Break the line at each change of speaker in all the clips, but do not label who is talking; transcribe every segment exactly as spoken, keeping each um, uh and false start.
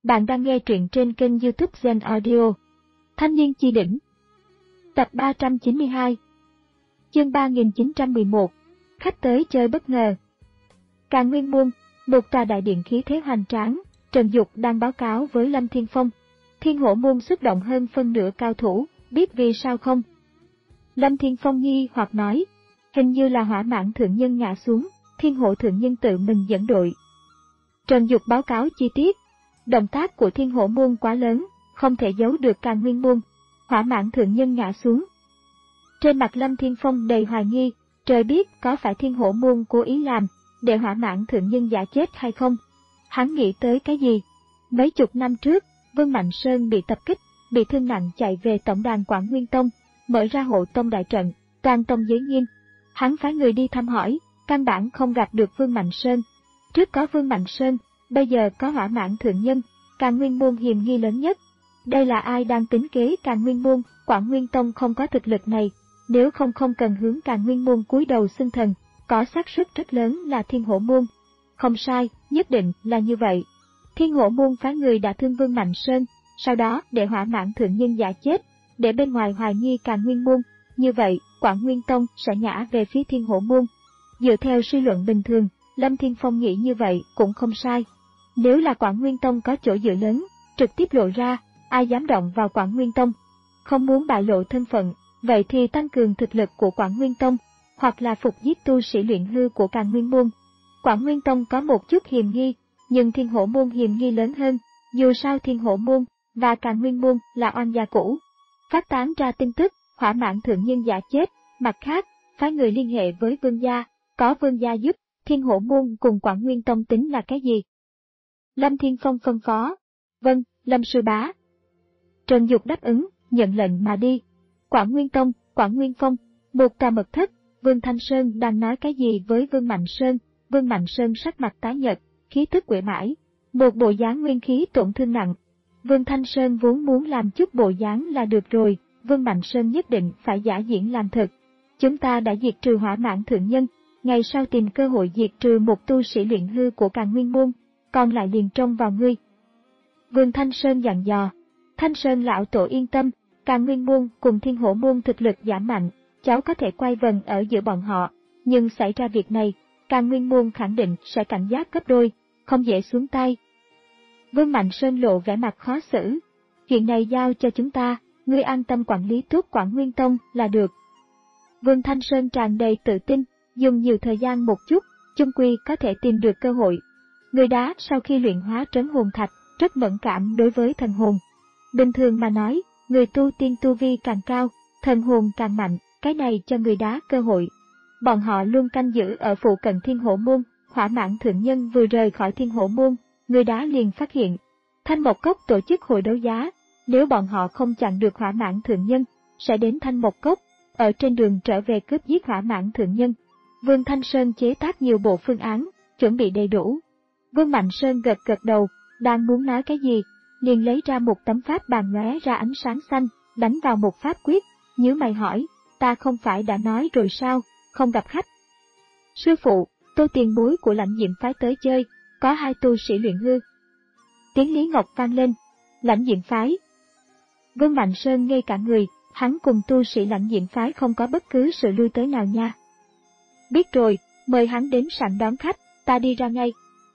Bạn đang nghe truyện trên kênh YouTube Zen Audio. Thanh niên chi đỉnh. Tập ba trăm chín mươi hai. Chương ba nghìn chín trăm mười một. Khách tới chơi bất ngờ. Càn Nguyên Môn, một tòa đại điện khí thế hoành tráng, Trần Dục đang báo cáo với Lâm Thiên Phong. Thiên Hổ Môn xúc động hơn phân nửa cao thủ, biết vì sao không? Lâm Thiên Phong nghi hoặc nói, hình như là Hỏa Mãng thượng nhân ngã xuống, Thiên Hổ thượng nhân tự mình dẫn đội. Trần Dục báo cáo chi tiết. Động tác của Thiên Hổ Môn quá lớn, không thể giấu được Càn Nguyên Môn. Hỏa Mãng thượng nhân ngã xuống. Trên mặt Lâm Thiên Phong đầy hoài nghi, trời biết có phải Thiên Hổ Môn cố ý làm, để Hỏa Mãng thượng nhân giả chết hay không? Hắn nghĩ tới cái gì? Mấy chục năm trước, Vương Mạnh Sơn bị tập kích, bị thương nặng chạy về tổng đàn Quảng Nguyên Tông, mở ra hộ tông đại trận, toàn tông giới nghiêm. Hắn phái người đi thăm hỏi, căn bản không gặp được Vương Mạnh Sơn. Trước có Vương Mạnh Sơn, bây giờ có Hỏa Mãng thượng nhân, Càn Nguyên Môn hiềm nghi lớn nhất. Đây là ai đang tính kế Càn Nguyên Môn? Quảng Nguyên Tông không có thực lực này, nếu không không cần hướng Càn Nguyên Môn cúi đầu xưng thần, có xác suất rất lớn là Thiên Hổ Môn. Không sai, nhất định là như vậy. Thiên Hổ Môn phái người đã thương Vương Mạnh Sơn, sau đó để Hỏa Mãng thượng nhân giả chết, để bên ngoài hoài nghi Càn Nguyên Môn, như vậy Quảng Nguyên Tông sẽ ngã về phía Thiên Hổ Môn. Dựa theo suy luận bình thường, Lâm Thiên Phong nghĩ như vậy cũng không sai. Nếu là Quảng Nguyên Tông có chỗ dựa lớn, trực tiếp lộ ra, ai dám động vào Quảng Nguyên Tông? Không muốn bại lộ thân phận, vậy thì tăng cường thực lực của Quảng Nguyên Tông, hoặc là phục giết tu sĩ luyện hư của Càn Nguyên Môn. Quảng Nguyên Tông có một chút hiềm nghi, nhưng Thiên Hổ Môn hiềm nghi lớn hơn, dù sao Thiên Hổ Môn và Càn Nguyên Môn là oan gia cũ. Phát tán ra tin tức, Hỏa Mãng thượng nhân giả chết, mặt khác, phái người liên hệ với Vương gia, có Vương gia giúp, Thiên Hổ Môn cùng Quảng Nguyên Tông tính là cái gì? Lâm Thiên Phong phân phó. Vâng, Lâm sư bá. Trần Dục đáp ứng, nhận lệnh mà đi. Quảng Nguyên Tông, Quảng Nguyên Phong, một tòa mật thất, Vương Thanh Sơn đang nói cái gì với Vương Mạnh Sơn? Vương Mạnh Sơn sắc mặt tái nhợt, khí tức uể mãi, một bộ dáng nguyên khí tổn thương nặng. Vương Thanh Sơn vốn muốn làm chút bộ dáng là được rồi, Vương Mạnh Sơn nhất định phải giả diễn làm thật. Chúng ta đã diệt trừ Hỏa Mãng thượng nhân, ngày sau tìm cơ hội diệt trừ một tu sĩ luyện hư của Càn Nguyên Môn, còn lại liền trông vào ngươi. Vương Thanh Sơn dặn dò. Thanh Sơn lão tổ yên tâm, Càn Nguyên Môn cùng Thiên Hổ Môn thực lực giảm mạnh, cháu có thể quay vần ở giữa bọn họ, nhưng xảy ra việc này, Càn Nguyên Môn khẳng định sẽ cảnh giác gấp đôi, không dễ xuống tay. Vương Mạnh Sơn lộ vẻ mặt khó xử. Chuyện này giao cho chúng ta, ngươi an tâm quản lý tốt Quảng Nguyên Tông là được. Vương Thanh Sơn tràn đầy tự tin, dùng nhiều thời gian một chút, chung quy có thể tìm được cơ hội. Người đá sau khi luyện hóa trấn hồn thạch, rất mẫn cảm đối với thần hồn. Bình thường mà nói, người tu tiên tu vi càng cao, thần hồn càng mạnh, cái này cho người đá cơ hội. Bọn họ luôn canh giữ ở phụ cận Thiên Hổ Môn, Hỏa Mãng thượng nhân vừa rời khỏi Thiên Hổ Môn, người đá liền phát hiện. Thanh Mộc Cốc tổ chức hội đấu giá, nếu bọn họ không chặn được Hỏa Mãng thượng nhân, sẽ đến Thanh Mộc Cốc, ở trên đường trở về cướp giết Hỏa Mãng thượng nhân. Vương Thanh Sơn chế tác nhiều bộ phương án, chuẩn bị đầy đủ. Vương Mạnh Sơn gật gật đầu, đang muốn nói cái gì, liền lấy ra một tấm pháp bàn lóe ra ánh sáng xanh, đánh vào một pháp quyết, nhíu mày hỏi, ta không phải đã nói rồi sao, không gặp khách. Sư phụ, Tô tiền bối của Lãnh Diệm phái tới chơi, có hai tu sĩ luyện hư. Tiếng Lý Ngọc vang lên, Lãnh Diệm phái. Vương Mạnh Sơn ngây cả người, hắn cùng tu sĩ Lãnh Diệm phái không có bất cứ sự lui tới nào nha. Biết rồi, mời hắn đến sảnh đón khách, ta đi ra ngay.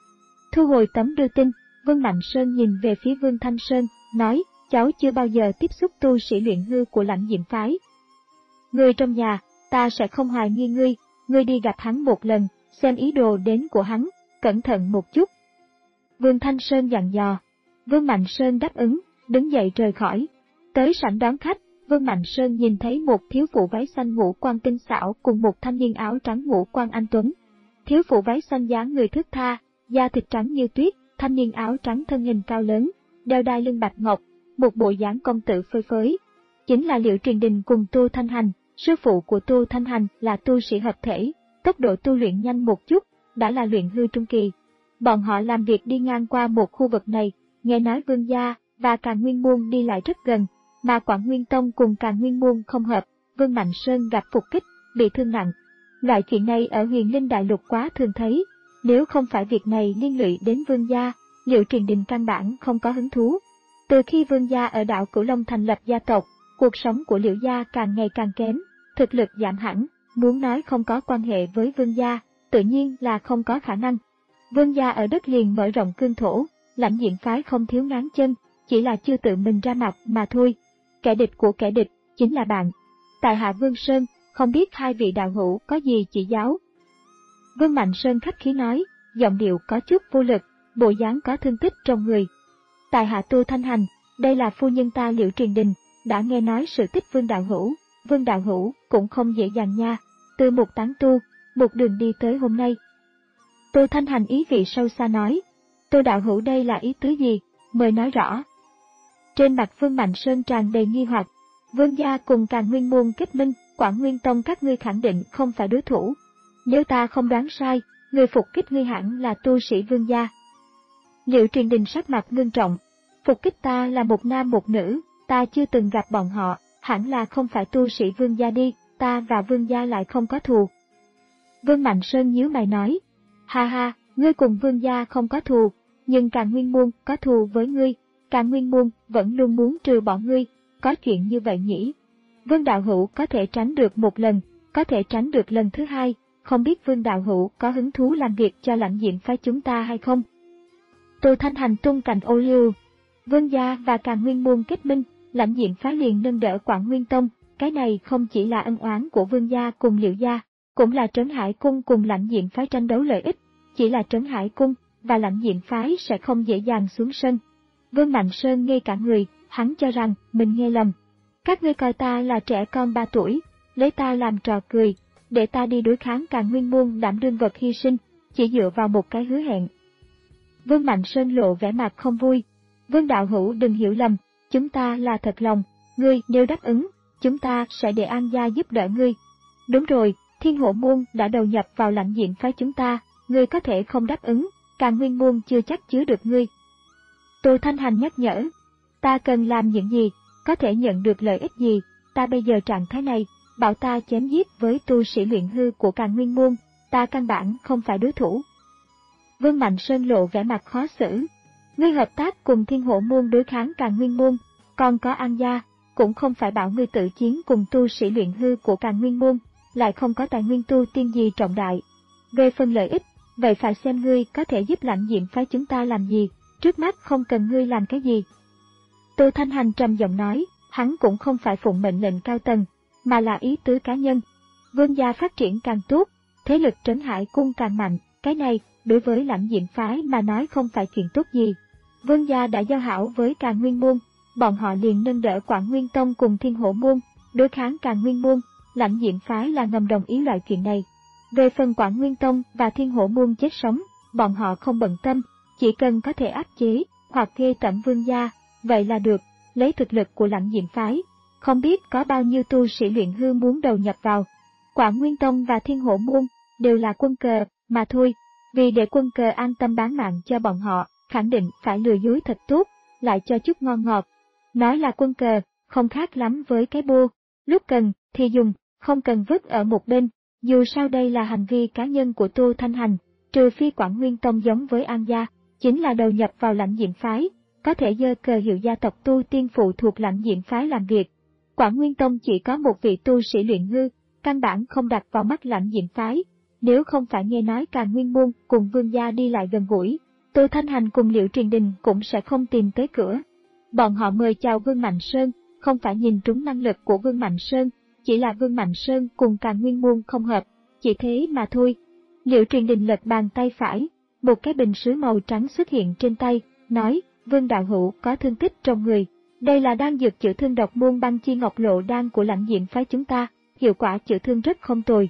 Thu hồi tấm đưa tin, Vương Mạnh Sơn nhìn về phía Vương Thanh Sơn, nói, cháu chưa bao giờ tiếp xúc tu sĩ luyện hư của Lãnh Diệm phái. Người trong nhà, ta sẽ không hoài nghi ngươi, ngươi đi gặp hắn một lần, xem ý đồ đến của hắn, cẩn thận một chút. Vương Thanh Sơn dặn dò. Vương Mạnh Sơn đáp ứng, đứng dậy rời khỏi. Tới sảnh đón khách, Vương Mạnh Sơn nhìn thấy một thiếu phụ váy xanh ngũ quan tinh xảo cùng một thanh niên áo trắng ngũ quan anh tuấn. Thiếu phụ váy xanh dáng người thướt tha, da thịt trắng như tuyết, thanh niên áo trắng thân hình cao lớn, đeo đai lưng bạch ngọc, một bộ dáng công tử phơi phới. Chính là Liệu Truyền Đình cùng Tô Thanh Hành, sư phụ của Tô Thanh Hành là tu sĩ hợp thể, tốc độ tu luyện nhanh một chút, đã là luyện hư trung kỳ. Bọn họ làm việc đi ngang qua một khu vực này, nghe nói Vương gia và Càn Nguyên Môn đi lại rất gần, mà Quảng Nguyên Tông cùng Càn Nguyên Môn không hợp, Vương Mạnh Sơn gặp phục kích, bị thương nặng. Loại chuyện này ở Huyền Linh Đại Lục quá thường thấy, nếu không phải việc này liên lụy đến Vương gia, Liệu Truyền Đình căn bản không có hứng thú. Từ khi Vương gia ở đảo Cửu Long thành lập gia tộc, cuộc sống của Liễu gia càng ngày càng kém, thực lực giảm hẳn, muốn nói không có quan hệ với Vương gia, tự nhiên là không có khả năng. Vương gia ở đất liền mở rộng cương thổ, Lãnh Diện phái không thiếu ngáng chân, chỉ là chưa tự mình ra mặt mà thôi. Kẻ địch của kẻ địch chính là bạn. Tại Hạ Vương Sơn, không biết hai vị đạo hữu có gì chỉ giáo. Vương Mạnh Sơn khách khí nói, giọng điệu có chút vô lực, bộ dáng có thương tích trong người. Tại Hạ Tu Thanh Hành, đây là phu nhân ta Liễu Truyền Đình, đã nghe nói sự tích Vương đạo hữu, Vương đạo hữu cũng không dễ dàng nha, từ một tán tu, một đường đi tới hôm nay. Tu Thanh Hành ý vị sâu xa nói, Tô đạo hữu đây là ý tứ gì, mời nói rõ. Trên mặt Vương Mạnh Sơn tràn đầy nghi hoặc, Vương gia cùng Càn Nguyên môn kết minh, Quảng Nguyên tông các ngươi khẳng định không phải đối thủ. Nếu ta không đoán sai, người phục kích ngươi hẳn là tu sĩ Vương gia. Liễu Truyền Đình sắc mặt ngưng trọng, phục kích ta là một nam một nữ, ta chưa từng gặp bọn họ, hẳn là không phải tu sĩ Vương gia đi, ta và Vương gia lại không có thù. Vương Mạnh Sơn nhíu mày nói, ha ha, ngươi cùng Vương gia không có thù, nhưng Càn Nguyên môn có thù với ngươi, Càn Nguyên môn vẫn luôn muốn trừ bỏ ngươi, có chuyện như vậy nhỉ? Vương đạo hữu có thể tránh được một lần, có thể tránh được lần thứ hai, không biết Vương đạo hữu có hứng thú làm việc cho Lãnh Diện phái chúng ta hay không? Tô Thanh Hành tung cành ô liu, Vương gia và Càn Nguyên môn kết minh, Lãnh Diện phái liền nâng đỡ Quảng Nguyên tông, cái này không chỉ là ân oán của Vương gia cùng Liễu gia, cũng là Trấn Hải cung cùng Lãnh Diện phái tranh đấu lợi ích, chỉ là Trấn Hải cung và Lãnh Diện phái sẽ không dễ dàng xuống sân. Vương Mạnh Sơn ngây cả người, hắn cho rằng mình nghe lầm. Các ngươi coi ta là trẻ con ba tuổi, lấy ta làm trò cười, để ta đi đối kháng Càn Nguyên môn đảm đương vật hy sinh, chỉ dựa vào một cái hứa hẹn. Vương Mạnh Sơn lộ vẻ mặt không vui. Vương đạo hữu đừng hiểu lầm, chúng ta là thật lòng, ngươi nếu đáp ứng, chúng ta sẽ để An gia giúp đỡ ngươi. Đúng rồi, Thiên Hổ môn đã đầu nhập vào Lãnh Diện phái chúng ta, ngươi có thể không đáp ứng, Càn Nguyên môn chưa chắc chứa được ngươi. Tô Thanh Hành nhắc nhở, ta cần làm những gì, có thể nhận được lợi ích gì, ta bây giờ trạng thái này, bảo ta chém giết với tu sĩ luyện hư của Càn Nguyên môn, ta căn bản không phải đối thủ. Vương Mạnh Sơn lộ vẻ mặt khó xử, ngươi hợp tác cùng Thiên Hổ môn đối kháng Càn Nguyên môn, còn có An gia, cũng không phải bảo ngươi tự chiến cùng tu sĩ luyện hư của Càn Nguyên môn, lại không có tài nguyên tu tiên gì trọng đại. Về phần lợi ích, vậy phải xem ngươi có thể giúp Lãnh Diện phái chúng ta làm gì, trước mắt không cần ngươi làm cái gì. Tô Thanh Hành trầm giọng nói, hắn cũng không phải phụng mệnh lệnh cao tầng, mà là ý tứ cá nhân. Vương gia phát triển càng tốt, thế lực Trấn Hải cung càng mạnh, cái này, đối với Lãnh Diện phái mà nói không phải chuyện tốt gì. Vương gia đã giao hảo với Càn Nguyên môn, bọn họ liền nâng đỡ Quảng Nguyên tông cùng Thiên Hổ môn, đối kháng Càn Nguyên môn, Lãnh Diện phái là ngầm đồng ý loại chuyện này. Về phần Quảng Nguyên tông và Thiên Hổ môn chết sống, bọn họ không bận tâm, chỉ cần có thể áp chế, hoặc ghê tẩm Vương gia, vậy là được, lấy thực lực của Lãnh Diện phái, không biết có bao nhiêu tu sĩ luyện hư muốn đầu nhập vào. Quảng Nguyên tông và Thiên Hổ môn đều là quân cờ, mà thôi, vì để quân cờ an tâm bán mạng cho bọn họ, khẳng định phải lừa dối thật tốt, lại cho chút ngon ngọt. Nói là quân cờ, không khác lắm với cái bô, lúc cần thì dùng, không cần vứt ở một bên. Dù sao đây là hành vi cá nhân của Tô Thanh Hành, trừ phi Quảng Nguyên tông giống với An gia, chính là đầu nhập vào Lãnh Diện phái, có thể giơ cờ hiệu gia tộc tu tiên phụ thuộc Lãnh Diện phái làm việc. Quảng Nguyên tông chỉ có một vị tu sĩ luyện hư, căn bản không đặt vào mắt Lãnh Diện phái. Nếu không phải nghe nói Càn Nguyên môn cùng Vương gia đi lại gần gũi, Tô Thanh Hành cùng Liễu Truyền Đình cũng sẽ không tìm tới cửa. Bọn họ mời chào Vương Mạnh Sơn, không phải nhìn trúng năng lực của Vương Mạnh Sơn, chỉ là Vương Mạnh Sơn cùng Càn Nguyên môn không hợp, chỉ thế mà thôi. Liễu Truyền Đình lật bàn tay phải, một cái bình sứ màu trắng xuất hiện trên tay, nói, Vương đạo hữu có thương tích trong người, đây là đan dược chữa thương độc môn băng chi ngọc lộ đan của Lãnh Diện phái chúng ta, hiệu quả chữa thương rất không tồi.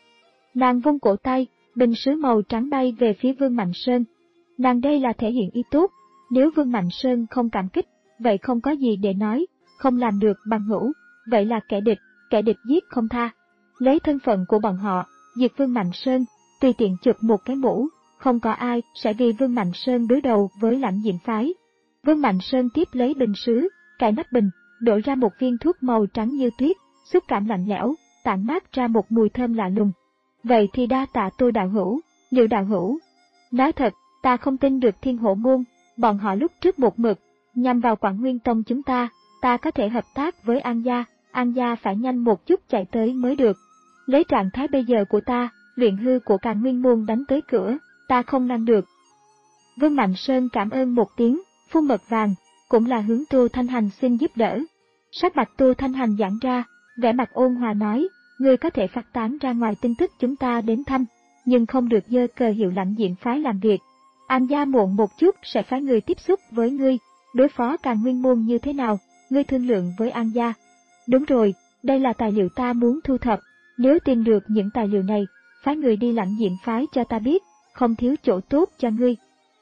Nàng vung cổ tay, bình sứ màu trắng bay về phía Vương Mạnh Sơn. Nàng đây là thể hiện ý tốt, nếu Vương Mạnh Sơn không cảm kích, vậy không có gì để nói, không làm được bằng hữu, vậy là kẻ địch, kẻ địch giết không tha. Lấy thân phận của bọn họ, diệt Vương Mạnh Sơn, tùy tiện chụp một cái mũ, không có ai sẽ vì Vương Mạnh Sơn đối đầu với Lãnh Diện phái. Vương Mạnh Sơn tiếp lấy bình sứ, cài nắp bình, đổ ra một viên thuốc màu trắng như tuyết, xúc cảm lạnh lẽo, tản mát ra một mùi thơm lạ lùng. Vậy thì đa tạ Tô đạo hữu, Liễu đạo hữu. Nói thật, ta không tin được Thiên Hổ môn, bọn họ lúc trước một mực nhằm vào Quảng Nguyên Tông chúng ta, ta có thể hợp tác với An gia, An gia phải nhanh một chút chạy tới mới được. Lấy trạng thái bây giờ của ta, luyện hư của Càn Nguyên môn đánh tới cửa, ta không ngăn được. Vương Mạnh Sơn cảm ơn một tiếng, phun mật vàng, cũng là hướng Tô Thanh Hành xin giúp đỡ. Sắc mặt Tô Thanh Hành giãn ra, vẻ mặt ôn hòa nói, ngươi có thể phát tán ra ngoài tin tức chúng ta đến thăm, nhưng không được giơ cờ hiệu lãnh diện phái làm việc. An gia muộn một chút sẽ phái người tiếp xúc với ngươi, đối phó Càn Nguyên môn như thế nào, ngươi thương lượng với An gia. Đúng rồi, đây là tài liệu ta muốn thu thập, nếu tìm được những tài liệu này, phái người đi lãnh diện phái cho ta biết, không thiếu chỗ tốt cho ngươi.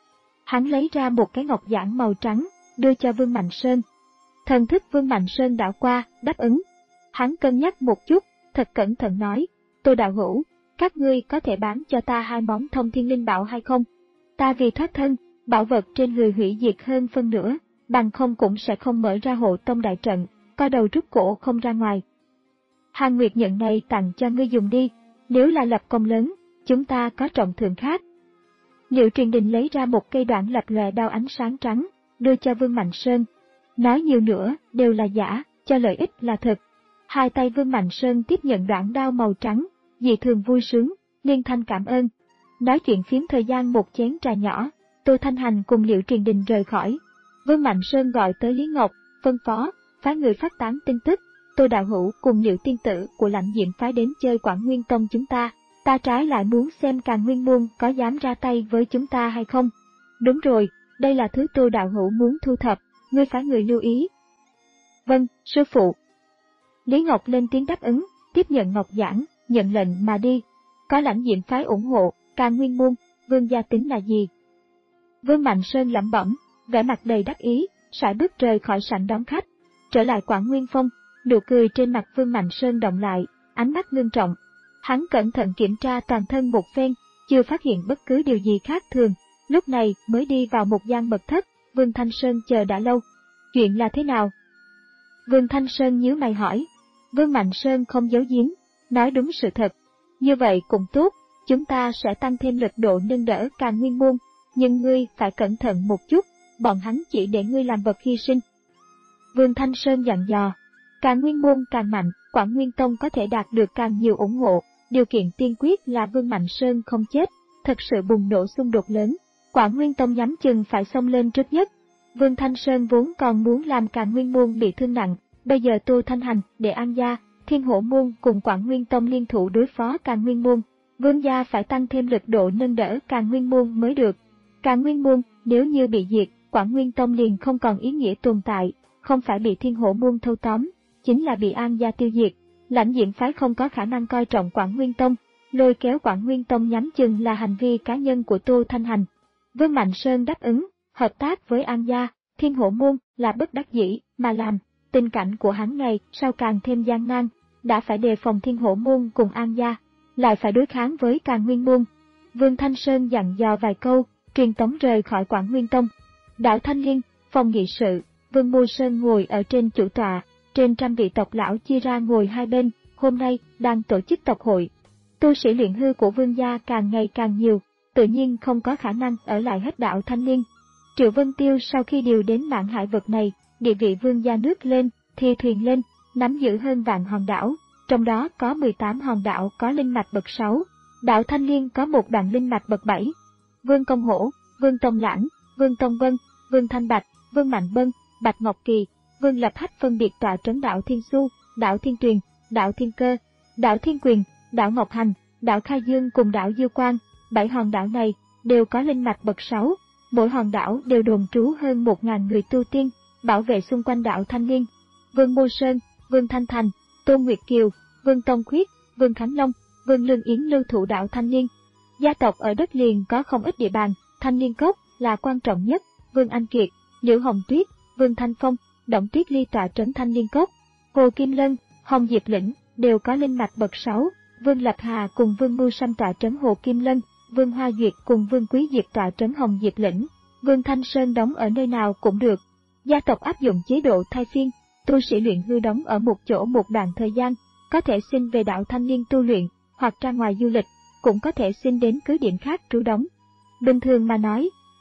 Hắn lấy ra một cái ngọc giản màu trắng, đưa cho Vương Mạnh Sơn. Thần thức Vương Mạnh Sơn đảo qua, đáp ứng. Hắn cân nhắc một chút, thật cẩn thận nói, Tô đạo hữu, các ngươi có thể bán cho ta hai món thông thiên linh bảo hay không? Ta vì thoát thân, bảo vật trên người hủy diệt hơn phân nửa, bằng không cũng sẽ không mở ra hộ tông đại trận, co đầu rút cổ không ra ngoài. Hàng Nguyệt nhận này tặng cho ngươi dùng đi, nếu là lập công lớn, chúng ta có trọng thưởng khác. Liệu Truyền Đình lấy ra một cây đoạn lập lòe đao ánh sáng trắng, đưa cho Vương Mạnh Sơn. Nói nhiều nữa, đều là giả, cho lợi ích là thật. Hai tay Vương Mạnh Sơn tiếp nhận đoạn đao màu trắng, dị thường vui sướng, liên thanh cảm ơn. Nói chuyện phiếm thời gian một chén trà nhỏ, Tô Thanh Hành cùng Liệu Truyền Đình rời khỏi. Vương Mạnh Sơn gọi tới Lý Ngọc, phân phó, phái người phát tán tin tức, Tô đạo hữu cùng Liệu tiên tử của lãnh diệm phái đến chơi Quảng Nguyên Tông chúng ta, ta trái lại muốn xem Càn Nguyên môn có dám ra tay với chúng ta hay không. Đúng rồi, đây là thứ Tô đạo hữu muốn thu thập, ngươi phải người lưu ý. Vâng, sư phụ. Lý Ngọc lên tiếng đáp ứng, tiếp nhận ngọc giản, nhận lệnh mà đi. Có lãnh diệm phái ủng hộ, Càn Nguyên môn, Vương gia tính là gì? Vương Mạnh Sơn lẩm bẩm, vẻ mặt đầy đắc ý, sải bước rời khỏi sảnh đón khách. Trở lại Quảng Nguyên Phong, nụ cười trên mặt Vương Mạnh Sơn động lại, ánh mắt ngưng trọng. Hắn cẩn thận kiểm tra toàn thân một phen, chưa phát hiện bất cứ điều gì khác thường, lúc này mới đi vào một gian mật thất. Vương Thanh Sơn chờ đã lâu. Chuyện là thế nào? Vương Thanh Sơn nhíu mày hỏi. Vương Mạnh Sơn không giấu giếm, nói đúng sự thật. Như vậy cũng tốt, chúng ta sẽ tăng thêm lực độ nâng đỡ Càn Nguyên môn, nhưng ngươi phải cẩn thận một chút, bọn hắn chỉ để ngươi làm vật hy sinh. Vương Thanh Sơn dặn dò, Càn Nguyên môn càng mạnh, Quảng Nguyên Tông có thể đạt được càng nhiều ủng hộ, điều kiện tiên quyết là Vương Mạnh Sơn không chết, thật sự bùng nổ xung đột lớn. Quảng Nguyên Tông nhắm chừng phải xông lên trước nhất. Vương Thanh Sơn vốn còn muốn làm Càn Nguyên môn bị thương nặng, bây giờ Tô Thanh Hành, để An gia, Thiên Hổ môn cùng Quảng Nguyên Tông liên thủ đối phó Càn Nguyên môn, Vương gia phải tăng thêm lực độ nâng đỡ Càn Nguyên môn mới được. Càn Nguyên môn nếu như bị diệt, Quảng Nguyên Tông liền không còn ý nghĩa tồn tại, không phải bị Thiên Hổ môn thâu tóm, chính là bị An gia tiêu diệt. Lãnh diệm phái không có khả năng coi trọng Quảng Nguyên Tông, lôi kéo Quảng Nguyên Tông nhắm chừng là hành vi cá nhân của Tô Thanh Hành. Vương Mạnh Sơn đáp ứng, hợp tác với An gia, Thiên Hổ môn là bất đắc dĩ mà làm, tình cảnh của hắn ngày sau càng thêm gian nan, đã phải đề phòng Thiên Hổ môn cùng An gia, lại phải đối kháng với Càn Nguyên môn. Vương Thanh Sơn dặn dò vài câu, truyền tống rời khỏi Quảng Nguyên Tông. Đảo Thanh Liên, phòng nghị sự, Vương Mưu Sơn ngồi ở trên chủ tọa, trên trăm vị tộc lão chia ra ngồi hai bên, hôm nay đang tổ chức tộc hội. Tu sĩ luyện hư của Vương gia càng ngày càng nhiều, tự nhiên không có khả năng ở lại hết đảo Thanh Liên. Triệu Vân Tiêu sau khi điều đến Mạn Hải vực này, địa vị Vương gia nước lên, thì thuyền lên, nắm giữ hơn vạn hòn đảo, trong đó có mười tám hòn đảo có linh mạch bậc sáu, đảo Thanh Liên có một đoạn linh mạch bậc bảy. Vương Công Hổ, Vương Tông Lãng, Vương Tông Vân, Vương Thanh Bạch, Vương Mạnh Bân, Bạch Ngọc Kỳ, Vương Lập Hách phân biệt tọa trấn đảo Thiên Xu, đảo Thiên Tuyền, đảo Thiên Cơ, đảo Thiên Quyền, đảo Ngọc Hành, đảo Khai Dương cùng đảo Dư Quang. Bảy hòn đảo này đều có linh mạch bậc sáu, mỗi hòn đảo đều đồn trú hơn một ngàn người tu tiên, bảo vệ xung quanh đảo Thanh Liên. Vương Mô Sơn, Vương Thanh Thành, Tôn Nguyệt Kiều, Vương Tông Khuyết, Vương Khánh Long, Vương Lương Yến lưu thủ đảo Thanh Liên. Gia tộc ở đất liền có không ít địa bàn, Thanh Liên Cốc là quan trọng nhất, Vương Anh Kiệt, Liễu Hồng Tuyết, Vương Thanh Phong, Động Tuyết Ly tọa trấn Thanh Liên Cốc, Hồ Kim Lân, Hồng Diệp Lĩnh đều có linh mạch bậc sáu, Vương Lập Hà cùng Vương Mưu Sâm tọa trấn Hồ Kim Lân, Vương Hoa Duyệt cùng Vương Quý Diệp tọa trấn Hồng Diệp Lĩnh, Vương Thanh Sơn đóng ở nơi nào cũng được. Gia tộc áp dụng chế độ thay phiên, tu sĩ luyện hư đóng ở một chỗ một đoạn thời gian, có thể xin về đảo Thanh Liên tu luyện, hoặc ra ngoài du lịch, cũng có thể xin đến cứ điểm khác trú đóng. Bình thường mà nói,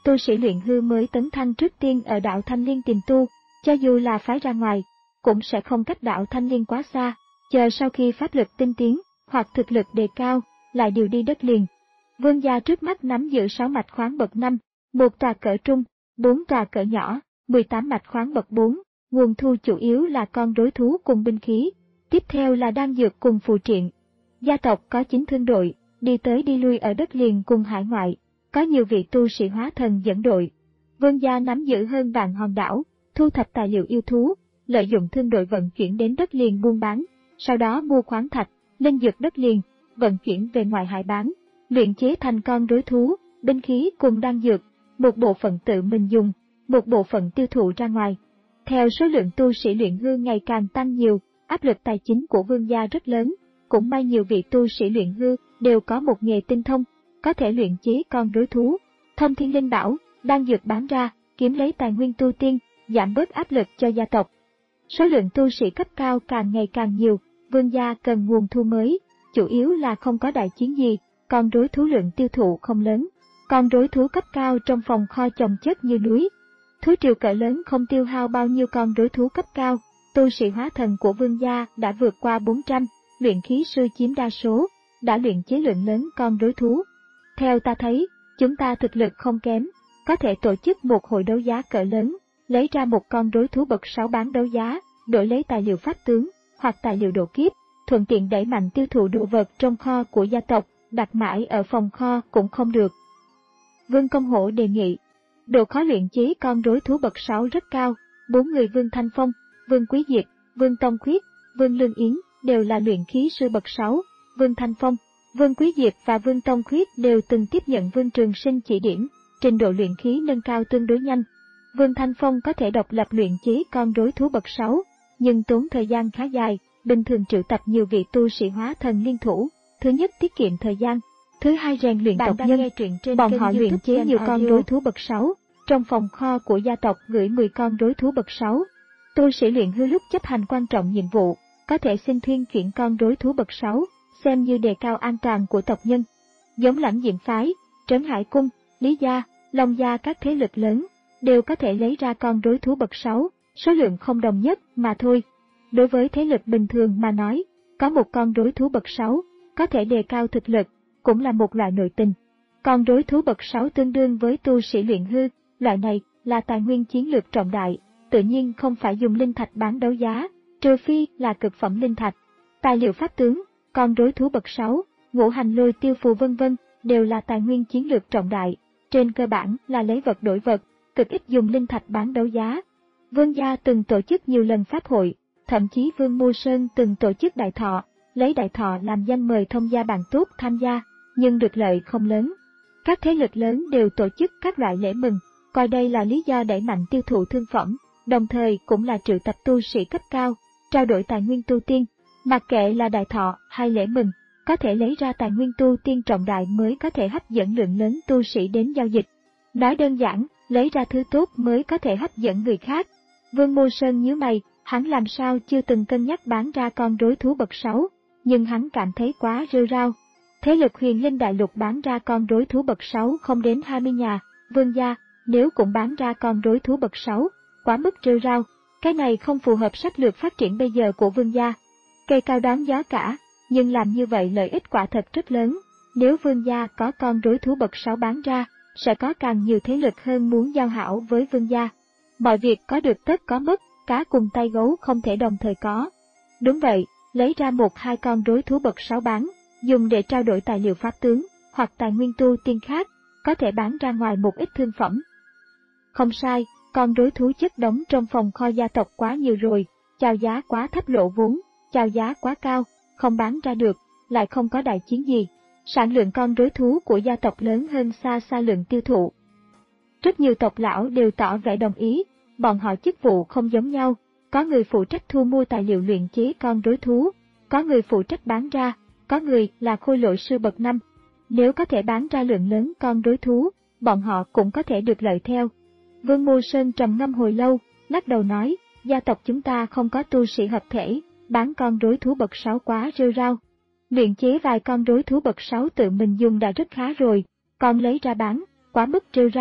Tu sĩ luyện hư mới tấn thăng trước tiên ở đạo Thanh Liên tìm tu, cho dù là phái ra ngoài, cũng sẽ không cách đạo Thanh Liên quá xa, chờ sau khi pháp lực tinh tiến, hoặc thực lực đề cao, lại điều đi đất liền. Vương gia trước mắt nắm giữ sáu mạch khoáng bậc năm, một tòa cỡ trung, bốn tòa cỡ nhỏ, mười tám mạch khoáng bậc bốn, nguồn thu chủ yếu là con rối thú cùng binh khí, tiếp theo là đan dược cùng phù triện. Gia tộc có chín thương đội, đi tới đi lui ở đất liền cùng hải ngoại, có nhiều vị tu sĩ hóa thần dẫn đội. Vương gia nắm giữ hơn vạn hòn đảo, thu thập tài liệu yêu thú, lợi dụng thương đội vận chuyển đến đất liền buôn bán, sau đó mua khoáng thạch, linh dược đất liền, vận chuyển về ngoại hải bán, luyện chế thành con rối thú, binh khí cùng đan dược, một bộ phận tự mình dùng, một bộ phận tiêu thụ ra ngoài. Theo số lượng tu sĩ luyện hư ngày càng tăng nhiều, áp lực tài chính của vương gia rất lớn, cũng may nhiều vị tu sĩ luyện hư đều có một nghề tinh thông, có thể luyện chế con rối thú, thông thiên linh bảo, đan dược bán ra, kiếm lấy tài nguyên tu tiên, giảm bớt áp lực cho gia tộc. Số lượng tu sĩ cấp cao càng ngày càng nhiều, vương gia cần nguồn thu mới, chủ yếu là không có đại chiến gì, con rối thú lượng tiêu thụ không lớn. Con rối thú cấp cao trong phòng kho chồng chất như núi. Thú triều cỡ lớn không tiêu hao bao nhiêu con rối thú cấp cao, tu sĩ hóa thần của vương gia đã vượt qua bốn trăm, luyện khí sư chiếm đa số, đã luyện chế lượng lớn con rối thú. Theo ta thấy, chúng ta thực lực không kém, có thể tổ chức một hội đấu giá cỡ lớn, lấy ra một con rối thú bậc sáu bán đấu giá, đổi lấy tài liệu pháp tướng, hoặc tài liệu độ kiếp, thuận tiện đẩy mạnh tiêu thụ đồ vật trong kho của gia tộc, đặt mãi ở phòng kho cũng không được. Vương Công Hổ đề nghị, độ khó luyện chế con rối thú bậc sáu rất cao, bốn người Vương Thanh Phong, Vương Quý Diệp, Vương Tông Khuyết, Vương Lương Yến đều là luyện khí sư bậc sáu, Vương Thanh Phong, Vương Quý Diệp và Vương Tông Khuyết đều từng tiếp nhận Vương Trường Sinh chỉ điểm, trình độ luyện khí nâng cao tương đối nhanh. Vương Thanh Phong có thể độc lập luyện chế con rối thú bậc sáu, nhưng tốn thời gian khá dài, bình thường triệu tập nhiều vị tu sĩ hóa thần liên thủ, thứ nhất tiết kiệm thời gian, thứ hai rèn luyện tộc nhân, bọn họ luyện chế nhiều con rối thú bậc sáu, trong phòng kho của gia tộc gửi mười con rối thú bậc sáu. Tu sĩ luyện hư lúc chấp hành quan trọng nhiệm vụ, có thể xin thuyên chuyển con rối thú bậc sáu, xem như đề cao an toàn của tộc nhân. Giống Lãnh Diệm phái, Trấn Hải cung, Lý gia, Long gia các thế lực lớn đều có thể lấy ra con rối thú bậc sáu, số lượng không đồng nhất mà thôi. Đối với thế lực bình thường mà nói, có một con rối thú bậc sáu có thể đề cao thực lực, cũng là một loại nội tình. Con rối thú bậc sáu tương đương với tu sĩ luyện hư, loại này là tài nguyên chiến lược trọng đại, tự nhiên không phải dùng linh thạch bán đấu giá, trừ phi là cực phẩm linh thạch. Tài liệu pháp tướng, con rối thú bậc sáu, ngũ hành lôi tiêu phù vân vân đều là tài nguyên chiến lược trọng đại, trên cơ bản là lấy vật đổi vật, cực ít dùng linh thạch bán đấu giá. Vương gia từng tổ chức nhiều lần pháp hội, thậm chí Vương Mô Sơn từng tổ chức đại thọ, lấy đại thọ làm danh mời thông gia bạn tốt tham gia, nhưng được lợi không lớn. Các thế lực lớn đều tổ chức các loại lễ mừng, coi đây là lý do đẩy mạnh tiêu thụ thương phẩm, đồng thời cũng là triệu tập tu sĩ cấp cao, trao đổi tài nguyên tu tiên. Mặc kệ là đại thọ hay lễ mừng, có thể lấy ra tài nguyên tu tiên trọng đại mới có thể hấp dẫn lượng lớn tu sĩ đến giao dịch. Nói đơn giản, lấy ra thứ tốt mới có thể hấp dẫn người khác. Vương Mô Sơn nhíu mày, hắn làm sao chưa từng cân nhắc bán ra con rối thú bậc sáu, nhưng hắn cảm thấy quá rêu rao. Thế lực Huyền Linh Đại Lục bán ra con rối thú bậc sáu không đến hai mươi nhà, Vương gia nếu cũng bán ra con rối thú bậc sáu, quá mức rêu rao, cái này không phù hợp sách lược phát triển bây giờ của Vương gia. Cây cao đón gió cả, nhưng làm như vậy lợi ích quả thật rất lớn. Nếu Vương gia có con rối thú bậc sáu bán ra, sẽ có càng nhiều thế lực hơn muốn giao hảo với Vương gia. Mọi việc có được tất có mất, cá cùng tay gấu không thể đồng thời có. Đúng vậy, lấy ra một hai con rối thú bậc sáu bán, dùng để trao đổi tài liệu pháp tướng, hoặc tài nguyên tu tiên khác, có thể bán ra ngoài một ít thương phẩm. Không sai, con rối thú chất đóng trong phòng kho gia tộc quá nhiều rồi, chào giá quá thấp lộ vốn, chào giá quá cao, không bán ra được, lại không có đại chiến gì. Sản lượng con rối thú của gia tộc lớn hơn xa xa lượng tiêu thụ. Rất nhiều tộc lão đều tỏ vẻ đồng ý, bọn họ chức vụ không giống nhau, có người phụ trách thu mua tài liệu luyện chế con rối thú, có người phụ trách bán ra, có người là khôi lỗi sư bậc năm. Nếu có thể bán ra lượng lớn con rối thú, bọn họ cũng có thể được lợi theo. Vương Mô Sơn trầm ngâm hồi lâu, lắc đầu nói, gia tộc chúng ta không có tu sĩ hợp thể, bán con rối thú bậc sáu quá rêu rao. Luyện chế vài con rối thú bậc sáu tự mình dùng đã rất khá rồi, còn lấy ra bán, quá mức rêu rao,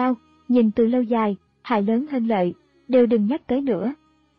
nhìn từ lâu dài, hại lớn hơn lợi, đều đừng nhắc tới nữa.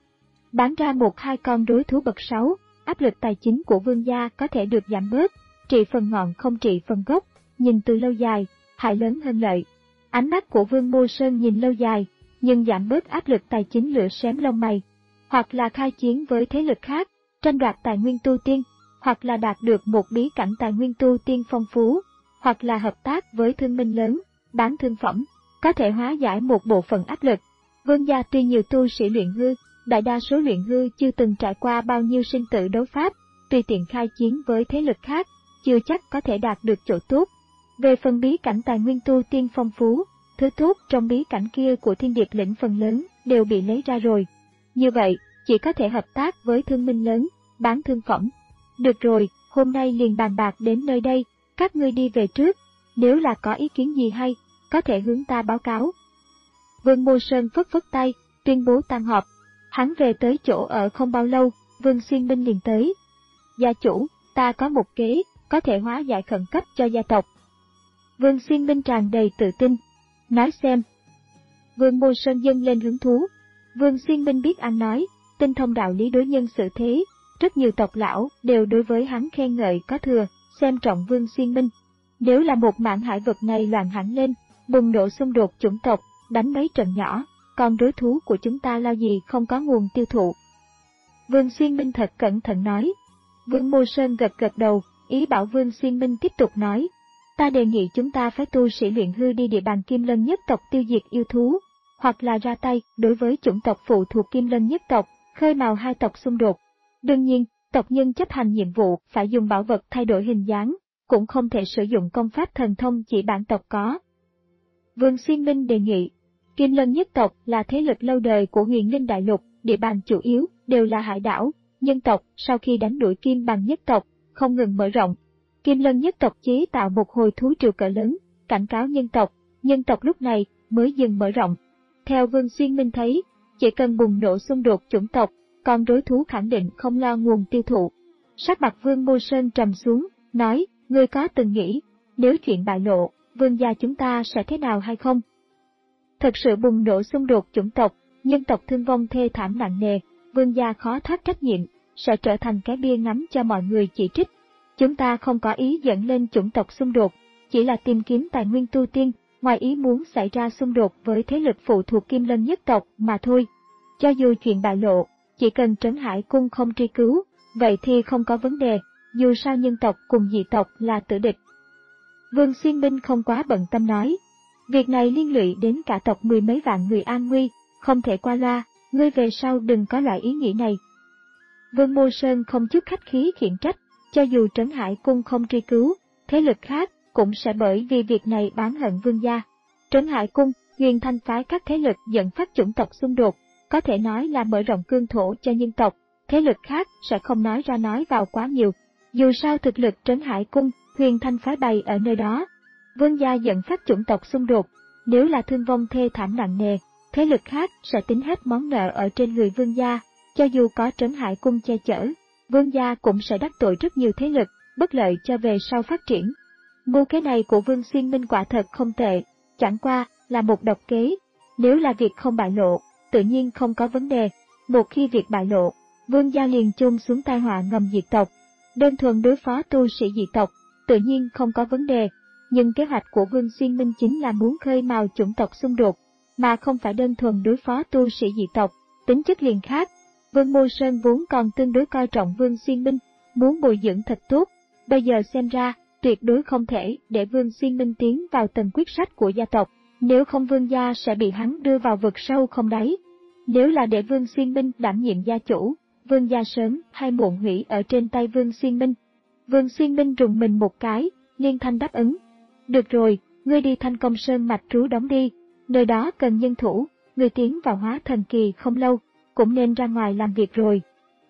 Bán ra một hai con rối thú bậc sáu, áp lực tài chính của vương gia có thể được giảm bớt, trị phần ngọn không trị phần gốc, nhìn từ lâu dài, hại lớn hơn lợi. Ánh mắt của Vương Mô Sơn nhìn lâu dài, nhưng giảm bớt áp lực tài chính lửa xém lông mày, hoặc là khai chiến với thế lực khác, tranh đoạt tài nguyên tu tiên, hoặc là đạt được một bí cảnh tài nguyên tu tiên phong phú, hoặc là hợp tác với thương minh lớn, bán thương phẩm, có thể hóa giải một bộ phận áp lực. Vương gia tuy nhiều tu sĩ luyện hư, đại đa số luyện hư chưa từng trải qua bao nhiêu sinh tử đấu pháp, tùy tiện khai chiến với thế lực khác, chưa chắc có thể đạt được chỗ tốt. Về phần bí cảnh tài nguyên tu tiên phong phú, thứ tốt trong bí cảnh kia của Thiên Điệp lĩnh phần lớn đều bị lấy ra rồi. Như vậy, chỉ có thể hợp tác với thương minh lớn, bán thương phẩm. Được rồi, hôm nay liền bàn bạc đến nơi đây, các ngươi đi về trước, nếu là có ý kiến gì hay, có thể hướng ta báo cáo. Vương Mô Sơn phất phất tay, tuyên bố tan họp. Hắn về tới chỗ ở không bao lâu, Vương Xuyên Minh liền tới. Gia chủ, ta có một kế, có thể hóa giải khẩn cấp cho gia tộc. Vương Xuyên Minh tràn đầy tự tin. Nói xem. Vương Mô Sơn dâng lên hứng thú. Vương Xuyên Minh biết ăn nói, tinh thông đạo lý đối nhân xử thế, rất nhiều tộc lão đều đối với hắn khen ngợi có thừa, xem trọng Vương Xuyên Minh. Nếu là một mảng hải vực này loạn hẳn lên, bùng nổ xung đột chủng tộc, đánh mấy trận nhỏ, còn đối thú của chúng ta lao gì không có nguồn tiêu thụ. Vương Xuyên Minh thật cẩn thận nói. Vương Mô Sơn gật gật đầu, ý bảo Vương Xuyên Minh tiếp tục nói. Ta đề nghị chúng ta phải tu sĩ luyện hư đi địa bàn Kim Lân nhất tộc tiêu diệt yêu thú, hoặc là ra tay đối với chủng tộc phụ thuộc Kim Lân nhất tộc, khơi mào hai tộc xung đột. Đương nhiên, tộc nhân chấp hành nhiệm vụ phải dùng bảo vật thay đổi hình dáng, cũng không thể sử dụng công pháp thần thông chỉ bản tộc có. Vương Xuyên Minh đề nghị, Kim Lân nhất tộc là thế lực lâu đời của Huyền Linh Đại Lục, địa bàn chủ yếu đều là hải đảo, nhân tộc sau khi đánh đuổi Kim Bằng nhất tộc, không ngừng mở rộng. Kim Lân nhất tộc chế tạo một hồi thú triều cỡ lớn, cảnh cáo nhân tộc, nhân tộc lúc này mới dừng mở rộng. Theo Vương Xuyên Minh thấy, chỉ cần bùng nổ xung đột chủng tộc, con rối thú khẳng định không lo nguồn tiêu thụ. Sắc mặt Vương Mô Sơn trầm xuống, nói, ngươi có từng nghĩ, nếu chuyện bại lộ, vương gia chúng ta sẽ thế nào hay không? Thật sự bùng nổ xung đột chủng tộc, nhân tộc thương vong thê thảm nặng nề, vương gia khó thoát trách nhiệm, sẽ trở thành cái bia ngắm cho mọi người chỉ trích. Chúng ta không có ý dẫn lên chủng tộc xung đột, chỉ là tìm kiếm tài nguyên tu tiên, ngoài ý muốn xảy ra xung đột với thế lực phụ thuộc Kim Lân nhất tộc mà thôi. Cho dù chuyện bại lộ, chỉ cần Trấn Hải Cung không truy cứu, vậy thì không có vấn đề, dù sao nhân tộc cùng dị tộc là tử địch. Vương Xuyên Minh không quá bận tâm nói, việc này liên lụy đến cả tộc mười mấy vạn người an nguy, không thể qua loa, ngươi về sau đừng có loại ý nghĩ này. Vương Mô Sơn không chút khách khí khiển trách, cho dù Trấn Hải Cung không truy cứu, thế lực khác cũng sẽ bởi vì việc này oán hận vương gia. Trấn Hải Cung, Huyền Thanh phái các thế lực dẫn phát chủng tộc xung đột, có thể nói là mở rộng cương thổ cho nhân tộc, thế lực khác sẽ không nói ra nói vào quá nhiều. Dù sao thực lực Trấn Hải Cung, Huyền Thanh phái bày ở nơi đó. Vương gia dẫn phát chủng tộc xung đột, nếu là thương vong thê thảm nặng nề, thế lực khác sẽ tính hết món nợ ở trên người vương gia, cho dù có Trấn Hải Cung che chở, vương gia cũng sẽ đắc tội rất nhiều thế lực, bất lợi cho về sau phát triển. Mưu kế này của Vương Xuyên Minh quả thật không tệ, chẳng qua là một độc kế, nếu là việc không bại lộ, tự nhiên không có vấn đề, một khi việc bại lộ, vương gia liền chôn xuống tai họa ngầm diệt tộc. Đơn thuần đối phó tu sĩ dị tộc, tự nhiên không có vấn đề, nhưng kế hoạch của Vương Xuyên Minh chính là muốn khơi mào chủng tộc xung đột, mà không phải đơn thuần đối phó tu sĩ dị tộc, tính chất liền khác. Vương Mô Sơn vốn còn tương đối coi trọng Vương Xuyên Minh, muốn bồi dưỡng thật tốt, bây giờ xem ra, tuyệt đối không thể để Vương Xuyên Minh tiến vào tầng quyết sách của gia tộc, nếu không vương gia sẽ bị hắn đưa vào vực sâu không đáy. Nếu là để Vương Xuyên Minh đảm nhiệm gia chủ, vương gia sớm hay muộn hủy ở trên tay Vương Xuyên Minh. Vương Xuyên Minh rùng mình một cái, liên thanh đáp ứng. Được rồi, ngươi đi Thanh Công Sơn mạch trú đóng đi, nơi đó cần nhân thủ, ngươi tiến vào hóa thần kỳ không lâu, cũng nên ra ngoài làm việc rồi.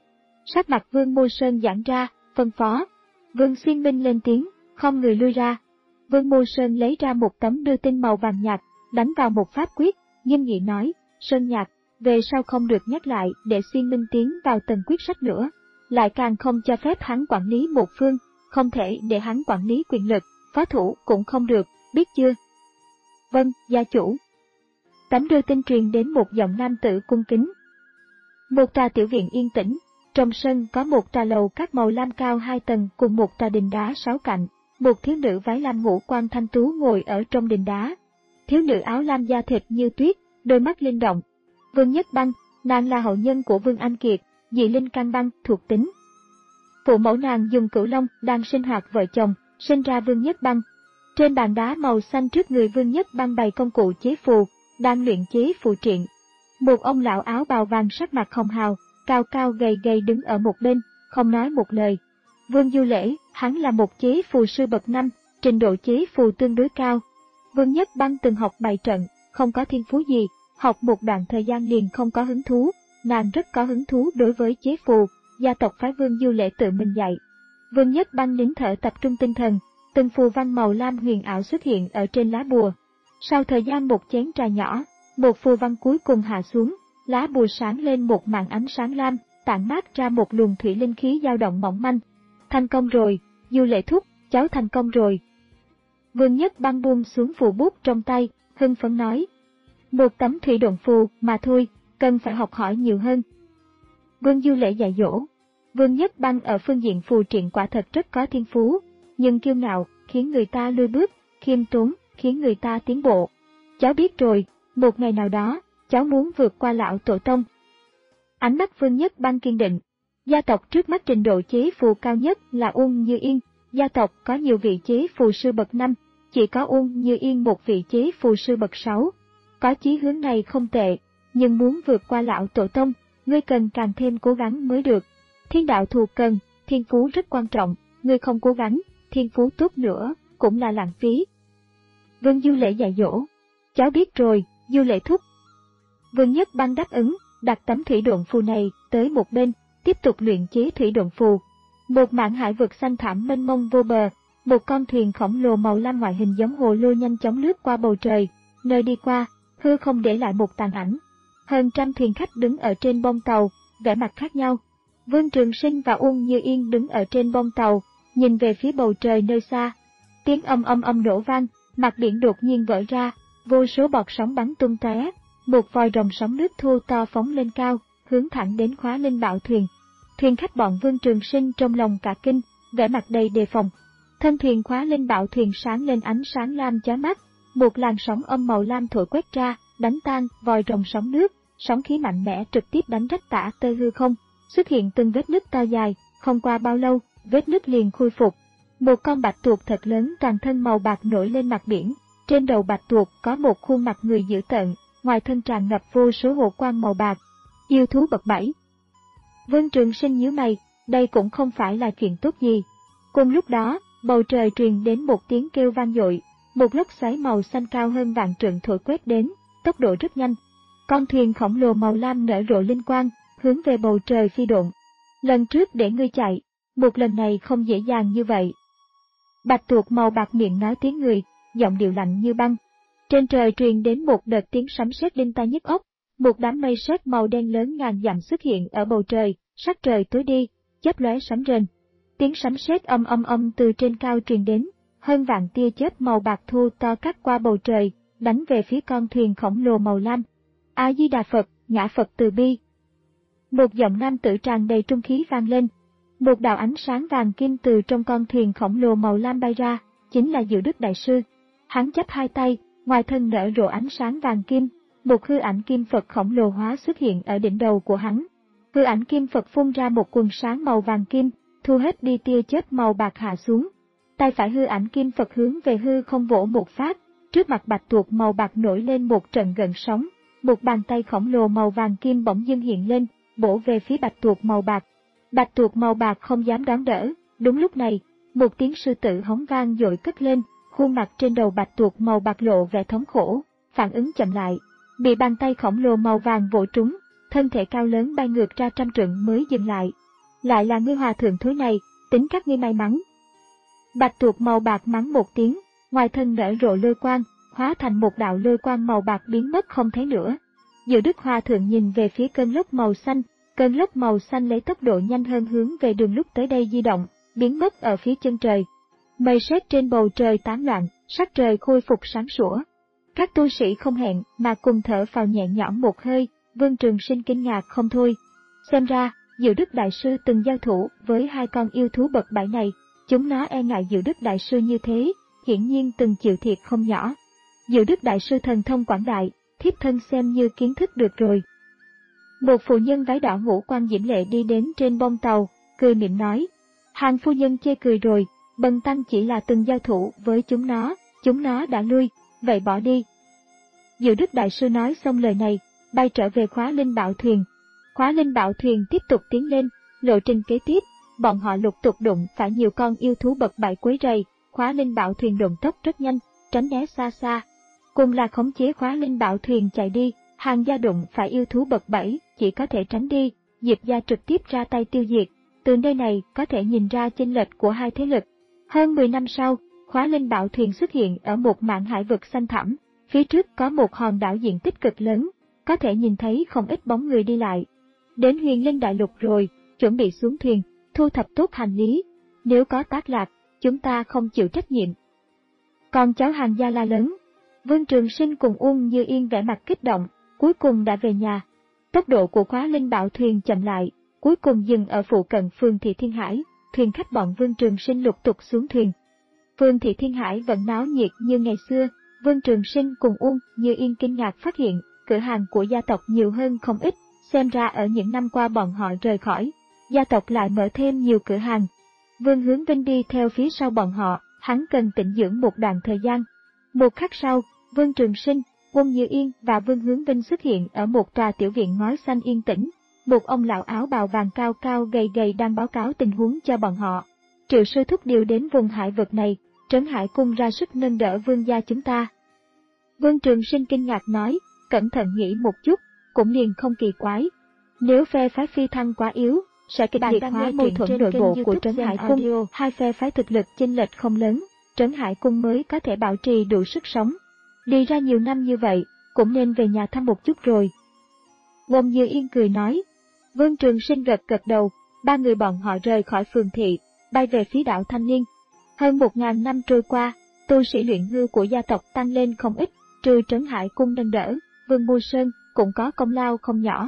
Sắc mặt Vương Mô Sơn giãn ra, phân phó. Vương Xuyên Minh lên tiếng, không người lui ra. Vương Mô Sơn lấy ra một tấm đưa tin màu vàng nhạt, đánh vào một pháp quyết, nghiêm nghị nói, Sơn Nhạc, về sau không được nhắc lại để Xuyên Minh tiến vào tầng quyết sách nữa, lại càng không cho phép hắn quản lý một phương, không thể để hắn quản lý quyền lực, phó thủ cũng không được, biết chưa? Vâng, gia chủ. Tấm đưa tin truyền đến một giọng nam tử cung kính. Một tòa tiểu viện yên tĩnh, trong sân có một tòa lầu các màu lam cao hai tầng cùng một tòa đình đá sáu cạnh. Một thiếu nữ váy lam ngũ quan thanh tú ngồi ở trong đình đá. Thiếu nữ áo lam da thịt như tuyết, đôi mắt linh động. Vương Nhất Băng, nàng là hậu nhân của Vương Anh Kiệt, dị linh can băng thuộc tính. Phụ mẫu nàng dùng cửu long đang sinh hoạt vợ chồng, sinh ra Vương Nhất Băng. Trên bàn đá màu xanh trước người Vương Nhất Băng bày công cụ chế phù, đang luyện chế phù triện. Một ông lão áo bào vàng sắc mặt hồng hào, cao cao gầy gầy đứng ở một bên, không nói một lời. Vương Du Lễ, hắn là một chế phù sư bậc năm, trình độ chế phù tương đối cao. Vương Nhất Băng từng học bày trận, không có thiên phú gì, học một đoạn thời gian liền không có hứng thú, nàng rất có hứng thú đối với chế phù, gia tộc phái Vương Du Lễ tự mình dạy. Vương Nhất Băng nín thở tập trung tinh thần, từng phù văn màu lam huyền ảo xuất hiện ở trên lá bùa. Sau thời gian một chén trà nhỏ, một phù văn cuối cùng hạ xuống, lá bùa sáng lên một màn ánh sáng lam, tản mát ra một luồng thủy linh khí dao động mỏng manh. Thành công rồi, Du Lễ thúc, cháu thành công rồi. Vương Nhất Băng buông xuống phù bút trong tay, hưng phấn nói. Một tấm thủy độn phù mà thôi, cần phải học hỏi nhiều hơn. Vương Du Lễ dạy dỗ. Vương Nhất Băng ở phương diện phù triện quả thật rất có thiên phú, nhưng kiêu ngạo, khiến người ta lùi bước, khiêm tốn, khiến người ta tiến bộ. Cháu biết rồi, một ngày nào đó, cháu muốn vượt qua lão tổ tông. Ánh mắt Vương Nhất Băng kiên định. Gia tộc trước mắt trình độ chế phù cao nhất là Uông Như Yên, gia tộc có nhiều vị chế phù sư bậc năm, chỉ có Uông Như Yên một vị chế phù sư bậc sáu. Có chí hướng này không tệ, nhưng muốn vượt qua lão tổ tông, ngươi cần càng thêm cố gắng mới được. Thiên đạo thù cần, thiên phú rất quan trọng, ngươi không cố gắng, thiên phú tốt nữa, cũng là lãng phí. Vương Du Lễ dạy dỗ. Cháu biết rồi, Du Lễ thúc. Vương Nhất Băng đáp ứng, đặt tấm thủy độn phù này tới một bên, tiếp tục luyện chế thủy độn phù. Một mảng hải vực xanh thẳm mênh mông vô bờ, một con thuyền khổng lồ màu lam ngoại hình giống hồ lô nhanh chóng lướt qua bầu trời, nơi đi qua, hư không để lại một tàn ảnh. Hơn trăm thuyền khách đứng ở trên bông tàu, vẻ mặt khác nhau. Vương Trường Sinh và Uông Như Yên đứng ở trên bông tàu, nhìn về phía bầu trời nơi xa. Tiếng âm âm âm nổ vang, mặt biển đột nhiên vỡ ra, vô số bọt sóng bắn tung tóe, một vòi rồng sóng nước thô to phóng lên cao, hướng thẳng đến Khóa Linh Bảo thuyền. Thuyền khách bọn Vương Trường Sinh trong lòng cả kinh, vẻ mặt đầy đề phòng. Thân thuyền Khóa Linh Bảo thuyền sáng lên ánh sáng lam chói mắt, một làn sóng âm màu lam thổi quét ra, đánh tan vòi rồng sóng nước, sóng khí mạnh mẽ trực tiếp đánh rách tả tơi hư không, xuất hiện từng vết nứt to dài, không qua bao lâu, vết nứt liền khôi phục. Một con bạch tuộc thật lớn toàn thân màu bạc nổi lên mặt biển, trên đầu bạch tuộc có một khuôn mặt người dữ tợn, ngoài thân tràn ngập vô số hồ quang màu bạc. Yêu thú bậc bảy. Vương Trường Sinh nhíu mày, đây cũng không phải là chuyện tốt gì. Cùng lúc đó, bầu trời truyền đến một tiếng kêu vang dội, một lốc xoáy màu xanh cao hơn vạn trượng thổi quét đến, tốc độ rất nhanh. Con thuyền khổng lồ màu lam nở rộ linh quang, hướng về bầu trời phi độn. Lần trước để ngươi chạy, một lần này không dễ dàng như vậy. Bạch tuộc màu bạc miệng nói tiếng người, giọng điệu lạnh như băng. Trên trời truyền đến một đợt tiếng sấm sét đinh tai nhức óc, một đám mây sét màu đen lớn ngàn dặm xuất hiện ở bầu trời, sắc trời tối đi, chớp lóe sấm rền. Tiếng sấm sét âm âm âm từ trên cao truyền đến, hơn vạn tia chớp màu bạc thu to cắt qua bầu trời, đánh về phía con thuyền khổng lồ màu lam. A Di Đà Phật, ngã Phật từ bi. Một giọng nam tử tràn đầy trung khí vang lên. Một đạo ánh sáng vàng kim từ trong con thuyền khổng lồ màu lam bay ra, chính là Diệu Đức Đại Sư. Hắn chắp hai tay, ngoài thân nở rộ ánh sáng vàng kim, một hư ảnh kim Phật khổng lồ hóa xuất hiện ở đỉnh đầu của hắn. Hư ảnh kim Phật phun ra một quần sáng màu vàng kim, thu hết đi tia chớp màu bạc hạ xuống. Tay phải hư ảnh kim Phật hướng về hư không vỗ một phát, trước mặt bạch tuộc màu bạc nổi lên một trận gợn sóng, một bàn tay khổng lồ màu vàng kim bỗng dưng hiện lên, bổ về phía bạch tuộc màu bạc. Bạch tuộc màu bạc không dám đón đỡ, đúng lúc này, một tiếng sư tử hống vang dội cất lên, khuôn mặt trên đầu bạch tuộc màu bạc lộ vẻ thống khổ, phản ứng chậm lại, bị bàn tay khổng lồ màu vàng vỗ trúng, thân thể cao lớn bay ngược ra trăm trượng mới dừng lại. Lại là ngươi hòa thượng thối này, tính các ngươi may mắn. Bạch tuộc màu bạc mắng một tiếng, ngoài thân nở rộ lôi quang, hóa thành một đạo lôi quang màu bạc biến mất không thấy nữa. Diệu Đức Hòa thượng nhìn về phía cơn lốc màu xanh, cơn lốc màu xanh lấy tốc độ nhanh hơn hướng về đường lúc tới đây di động, biến mất ở phía chân trời. Mây sét trên bầu trời tán loạn, sắc trời khôi phục sáng sủa. Các tu sĩ không hẹn mà cùng thở phào nhẹ nhõm một hơi, Vương Trường Sinh kinh ngạc không thôi. Xem ra, Diệu Đức Đại Sư từng giao thủ với hai con yêu thú bậc bảy này, chúng nó e ngại Diệu Đức Đại Sư như thế, hiển nhiên từng chịu thiệt không nhỏ. Diệu Đức Đại Sư thần thông quảng đại, thiếp thân xem như kiến thức được rồi. Một phụ nhân váy đỏ ngũ quan diễm lệ đi đến trên bông tàu, cười miệng nói. Hàng phu nhân chê cười rồi, bần tăng chỉ là từng giao thủ với chúng nó, chúng nó đã lui, vậy bỏ đi. Diệu Đức Đại Sư nói xong lời này, bay trở về Khóa Linh Bảo Thuyền. Khóa Linh Bảo Thuyền tiếp tục tiến lên, lộ trình kế tiếp, bọn họ lục tục đụng phải nhiều con yêu thú bậc bảy quấy rầy, Khóa Linh Bảo Thuyền độn tốc rất nhanh, tránh né xa xa. Cùng là khống chế Khóa Linh Bảo Thuyền chạy đi, Hàng gia đụng phải yêu thú bậc bảy, chỉ có thể tránh đi, Diệp gia trực tiếp ra tay tiêu diệt. Từ nơi này có thể nhìn ra chênh lệch của hai thế lực. Hơn mười năm sau, Khóa Linh Bảo Thuyền xuất hiện ở một mạn hải vực xanh thẳm, phía trước có một hòn đảo diện tích cực lớn, có thể nhìn thấy không ít bóng người đi lại. Đến Huyền Linh Đại Lục rồi, chuẩn bị xuống thuyền, thu thập tốt hành lý, nếu có tác lạc, chúng ta không chịu trách nhiệm. Còn cháu Hàng gia la lớn, Vương Trường Sinh cùng Uông Như Yên vẻ mặt kích động, cuối cùng đã về nhà. Tốc độ của Khóa Linh Bảo Thuyền chậm lại, cuối cùng dừng ở phụ cận phường Thị Thiên Hải, thuyền khách bọn Vương Trường Sinh lục tục xuống thuyền. Phường Thị Thiên Hải vẫn náo nhiệt như ngày xưa, Vương Trường Sinh cùng Uông Như Yên kinh ngạc phát hiện, cửa hàng của gia tộc nhiều hơn không ít, xem ra ở những năm qua bọn họ rời khỏi, gia tộc lại mở thêm nhiều cửa hàng. Vương Hướng Vinh đi theo phía sau bọn họ, hắn cần tĩnh dưỡng một đoạn thời gian. Một khắc sau, Vương Trường Sinh, Uông Như Yên và Vương Hướng Vinh xuất hiện ở một tòa tiểu viện ngói xanh yên tĩnh. Một ông lão áo bào vàng cao cao gầy gầy đang báo cáo tình huống cho bọn họ. Triệu sư thúc điều đến vùng hải vực này, Trấn Hải Cung ra sức nâng đỡ vương gia chúng ta. Vương Trường Sinh kinh ngạc nói, cẩn thận nghĩ một chút, cũng liền không kỳ quái. Nếu phe phái Phi Thăng quá yếu, sẽ kịch liệt hóa mâu thuẫn nội bộ của Trấn Hải Cung, hai phe phái thực lực chênh lệch không lớn, Trấn Hải Cung mới có thể bảo trì đủ sức sống. Đi ra nhiều năm như vậy, cũng nên về nhà thăm một chút rồi. Uông Như Yên cười nói. Vương Trường Sinh gật gật đầu, ba người bọn họ rời khỏi phường thị, bay về phía đảo Thanh Niên. Hơn một ngàn năm trôi qua, tu sĩ luyện hư của gia tộc tăng lên không ít, trừ Trấn Hải Cung nâng đỡ, Vương Mưu Sơn cũng có công lao không nhỏ.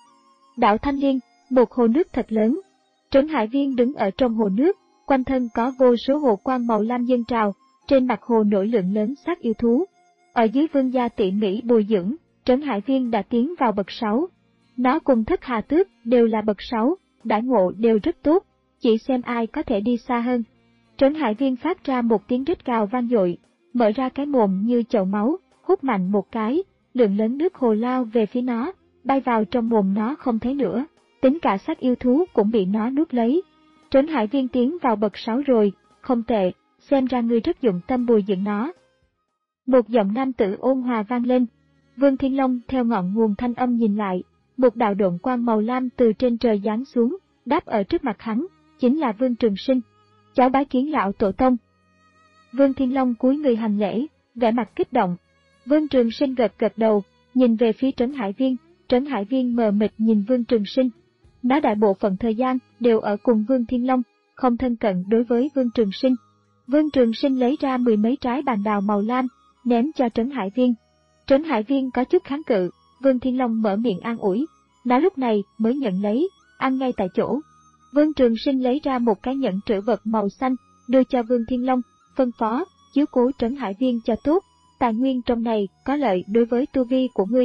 Đảo Thanh Liên, một hồ nước thật lớn. Trấn Hải Viên đứng ở trong hồ nước, quanh thân có vô số hồ quang màu lam dâng trào, trên mặt hồ nổi lượng lớn xác yêu thú. Ở dưới vương gia tỉ mỉ bồi dưỡng, Trấn Hải Viên đã tiến vào bậc sáu. Nó cùng Thất Hà Tước đều là bậc sáu, đãi ngộ đều rất tốt, chỉ xem ai có thể đi xa hơn. Trấn Hải Viên phát ra một tiếng rít gào vang dội, mở ra cái mồm như chậu máu, hút mạnh một cái, lượng lớn nước hồ lao về phía nó, bay vào trong mồm nó không thấy nữa, tính cả xác yêu thú cũng bị nó nuốt lấy. Trấn Hải Viên tiến vào bậc sáu rồi, không tệ, xem ra ngươi rất dụng tâm bồi dưỡng nó. Một giọng nam tử ôn hòa vang lên, Vương Thiên Long theo ngọn nguồn thanh âm nhìn lại. Một đạo độn quang màu lam từ trên trời giáng xuống, đáp ở trước mặt hắn, chính là Vương Trường Sinh. Cháu bái kiến lão tổ tông. Vương Thiên Long cúi người hành lễ, vẻ mặt kích động. Vương Trường Sinh gật gật đầu, nhìn về phía Trấn Hải Viên, Trấn Hải Viên mờ mịt nhìn Vương Trường Sinh. Nó đại bộ phận thời gian đều ở cùng Vương Thiên Long, không thân cận đối với Vương Trường Sinh. Vương Trường Sinh lấy ra mười mấy trái bàn đào màu lam, ném cho Trấn Hải Viên. Trấn Hải Viên có chút kháng cự. Vương Thiên Long mở miệng an ủi, nó lúc này mới nhận lấy, ăn ngay tại chỗ. Vương Trường Sinh lấy ra một cái nhẫn trữ vật màu xanh, đưa cho Vương Thiên Long, phân phó, chiếu cố Trấn Hải Viên cho tốt, tài nguyên trong này có lợi đối với tu vi của ngươi.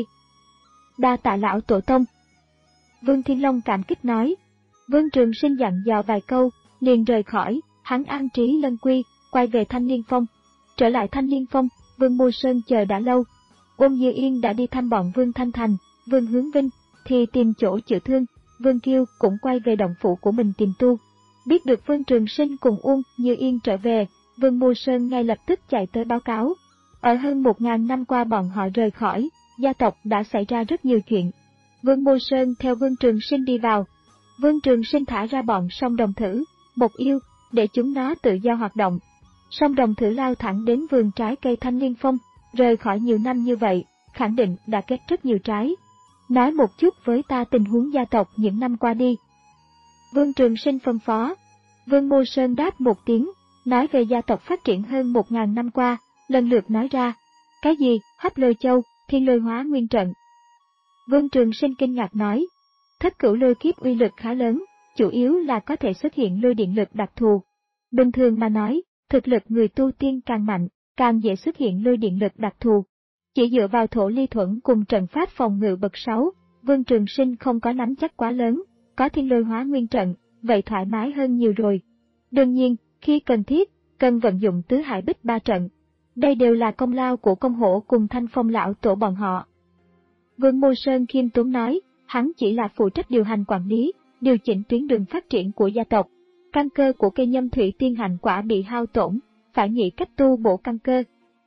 Đa tạ lão tổ tông. Vương Thiên Long cảm kích nói. Vương Trường Sinh dặn dò vài câu, liền rời khỏi, hắn an trí lân quy, quay về Thanh Liên Phong. Trở lại Thanh Liên Phong, Vương Mưu Sơn chờ đã lâu. Uông Như Yên đã đi thăm bọn Vương Thanh Thành, Vương Hướng Vinh, thì tìm chỗ chữa thương, Vương Kiêu cũng quay về động phủ của mình tìm tu. Biết được Vương Trường Sinh cùng Uông Như Yên trở về, Vương Mưu Sơn ngay lập tức chạy tới báo cáo. Ở hơn một ngàn năm qua bọn họ rời khỏi, gia tộc đã xảy ra rất nhiều chuyện. Vương Mưu Sơn theo Vương Trường Sinh đi vào. Vương Trường Sinh thả ra bọn song đồng thử, một yêu, để chúng nó tự do hoạt động. Song đồng thử lao thẳng đến vườn trái cây Thanh Liên Phong. Rời khỏi nhiều năm như vậy, khẳng định đã kết rất nhiều trái. Nói một chút với ta tình huống gia tộc những năm qua đi. Vương Trường Sinh phân phó. Vương Mưu Sơn đáp một tiếng, nói về gia tộc phát triển hơn một ngàn năm qua, lần lượt nói ra. Cái gì, Hấp Lôi Châu, Thiên Lôi Hóa Nguyên Trận? Vương Trường Sinh kinh ngạc nói. Thất cửu lôi kiếp uy lực khá lớn, chủ yếu là có thể xuất hiện lôi điện lực đặc thù. Bình thường mà nói, thực lực người tu tiên càng mạnh, càng dễ xuất hiện lôi điện lực đặc thù. Chỉ dựa vào thổ ly thuẫn cùng trận pháp phòng ngự bậc sáu, Vương Trường Sinh không có nắm chắc quá lớn, có Thiên Lôi Hóa Nguyên Trận, vậy thoải mái hơn nhiều rồi. Đương nhiên, khi cần thiết, cần vận dụng tứ hải bích ba trận. Đây đều là công lao của Công Hổ cùng Thanh Phong lão tổ bọn họ. Vương Mô Sơn khiêm tốn nói, hắn chỉ là phụ trách điều hành quản lý, điều chỉnh tuyến đường phát triển của gia tộc. Căn cơ của cây Nhâm Thủy Tiên Hạnh Quả bị hao tổn, phải nghĩ cách tu bổ căn cơ.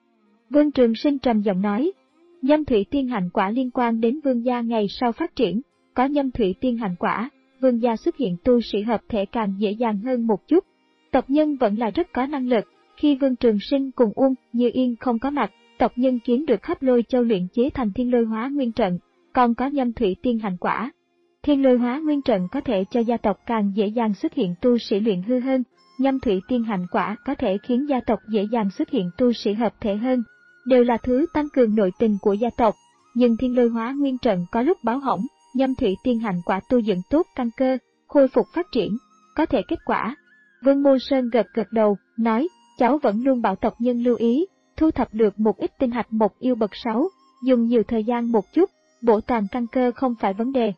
Vương Trường Sinh trầm giọng nói, Nhâm Thủy Tiên Hạnh Quả liên quan đến vương gia ngày sau phát triển, có Nhâm Thủy Tiên Hạnh Quả, vương gia xuất hiện tu sĩ hợp thể càng dễ dàng hơn một chút. Tộc nhân vẫn là rất có năng lực, khi Vương Trường Sinh cùng Uông Như Yên không có mặt, tộc nhân kiếm được Hấp Lôi Châu luyện chế thành Thiên Lôi Hóa Nguyên Trận, còn có Nhâm Thủy Tiên Hạnh Quả. Thiên Lôi Hóa Nguyên Trận có thể cho gia tộc càng dễ dàng xuất hiện tu sĩ luyện hư hơn, Nhâm Thủy Tiên Hạnh Quả có thể khiến gia tộc dễ dàng xuất hiện tu sĩ hợp thể hơn, đều là thứ tăng cường nội tình của gia tộc. Nhưng Thiên Lôi Hóa Nguyên Trận có lúc báo hỏng, Nhâm Thủy Tiên Hạnh Quả tu dựng tốt căn cơ, khôi phục phát triển, có thể kết quả. Vương Mô Sơn gật gật đầu, nói, cháu vẫn luôn bảo tộc nhân lưu ý, thu thập được một ít tinh hạch một yêu bậc sáu, dùng nhiều thời gian một chút, bổ toàn căn cơ không phải vấn đề.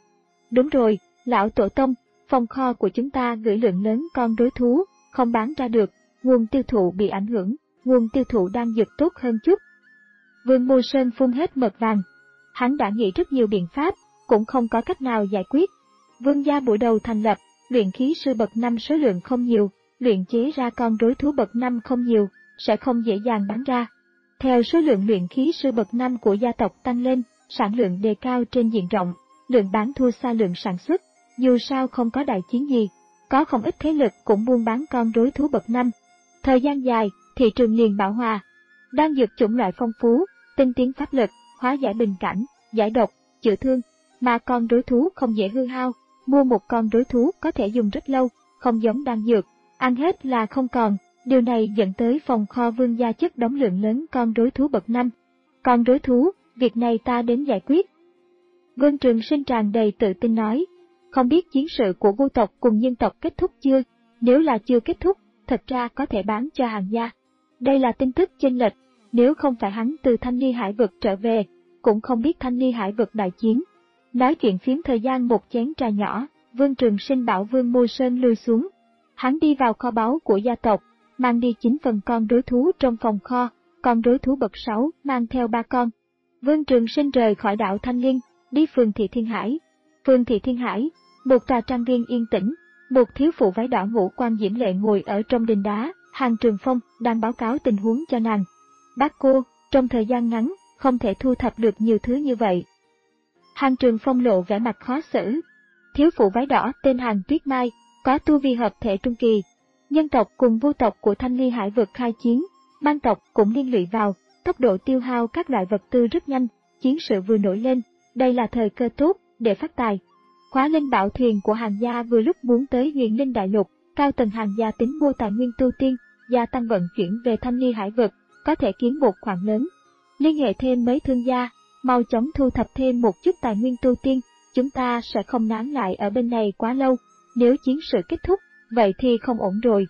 Đúng rồi, lão tổ tông, phòng kho của chúng ta gửi lượng lớn con rối thú, không bán ra được, nguồn tiêu thụ bị ảnh hưởng, nguồn tiêu thụ đang dược tốt hơn chút. Vương Mô Sơn phun hết mật vàng. Hắn đã nghĩ rất nhiều biện pháp, cũng không có cách nào giải quyết. Vương gia buổi đầu thành lập, luyện khí sư bậc năm số lượng không nhiều, luyện chế ra con rối thú bậc năm không nhiều, sẽ không dễ dàng bán ra. Theo số lượng luyện khí sư bậc năm của gia tộc tăng lên, sản lượng đề cao trên diện rộng, lượng bán thua xa lượng sản xuất, dù sao không có đại chiến gì, có không ít thế lực cũng buôn bán con rối thú bậc năm. Thời gian dài, thị trường liền bão hòa. Đang dược chủng loại phong phú, tinh tiến pháp lực, hóa giải bình cảnh, giải độc, chữa thương, mà con rối thú không dễ hư hao, mua một con rối thú có thể dùng rất lâu, không giống đan dược, ăn hết là không còn, điều này dẫn tới phòng kho vương gia chất đóng lượng lớn con rối thú bậc năm. Con rối thú, việc này ta đến giải quyết. Vương Trường Sinh tràn đầy tự tin nói, không biết chiến sự của vô tộc cùng nhân tộc kết thúc chưa, nếu là chưa kết thúc, thật ra có thể bán cho hàng gia. Đây là tin tức chênh lệch, nếu không phải hắn từ Thanh Ly Hải vực trở về, cũng không biết Thanh Ly Hải vực đại chiến. Nói chuyện phím thời gian một chén trà nhỏ, Vương Trường Sinh bảo Vương Mô Sơn lui xuống. Hắn đi vào kho báu của gia tộc, mang đi chín phần con rối thú trong phòng kho, con rối thú bậc sáu mang theo ba con. Vương Trường Sinh rời khỏi đảo Thanh Liên, đi phường Thị Thiên Hải. Phường Thị Thiên Hải, một tòa trang viên yên tĩnh, một thiếu phụ váy đỏ ngũ quan diễm lệ ngồi ở trong đình đá, Hàng Trường Phong đang báo cáo tình huống cho nàng. Bác cô, trong thời gian ngắn, không thể thu thập được nhiều thứ như vậy. Hàng Trường Phong lộ vẻ mặt khó xử. Thiếu phụ váy đỏ tên Hàng Tuyết Mai, có tu vi hợp thể trung kỳ. Nhân tộc cùng vô tộc của Thanh Ly Hải vực khai chiến, man tộc cũng liên lụy vào, tốc độ tiêu hao các loại vật tư rất nhanh, chiến sự vừa nổi lên, đây là thời cơ tốt để phát tài. Khóa linh bảo thuyền của Hàng gia vừa lúc muốn tới Huyền Linh Đại Lục, cao tầng Hàng gia tính mua tài nguyên tu tiên, gia tăng vận chuyển về Thanh Ly Hải vực, có thể kiếm một khoản lớn. Liên hệ thêm mấy thương gia, mau chóng thu thập thêm một chút tài nguyên tu tiên, chúng ta sẽ không nán lại ở bên này quá lâu, nếu chiến sự kết thúc, vậy thì không ổn rồi.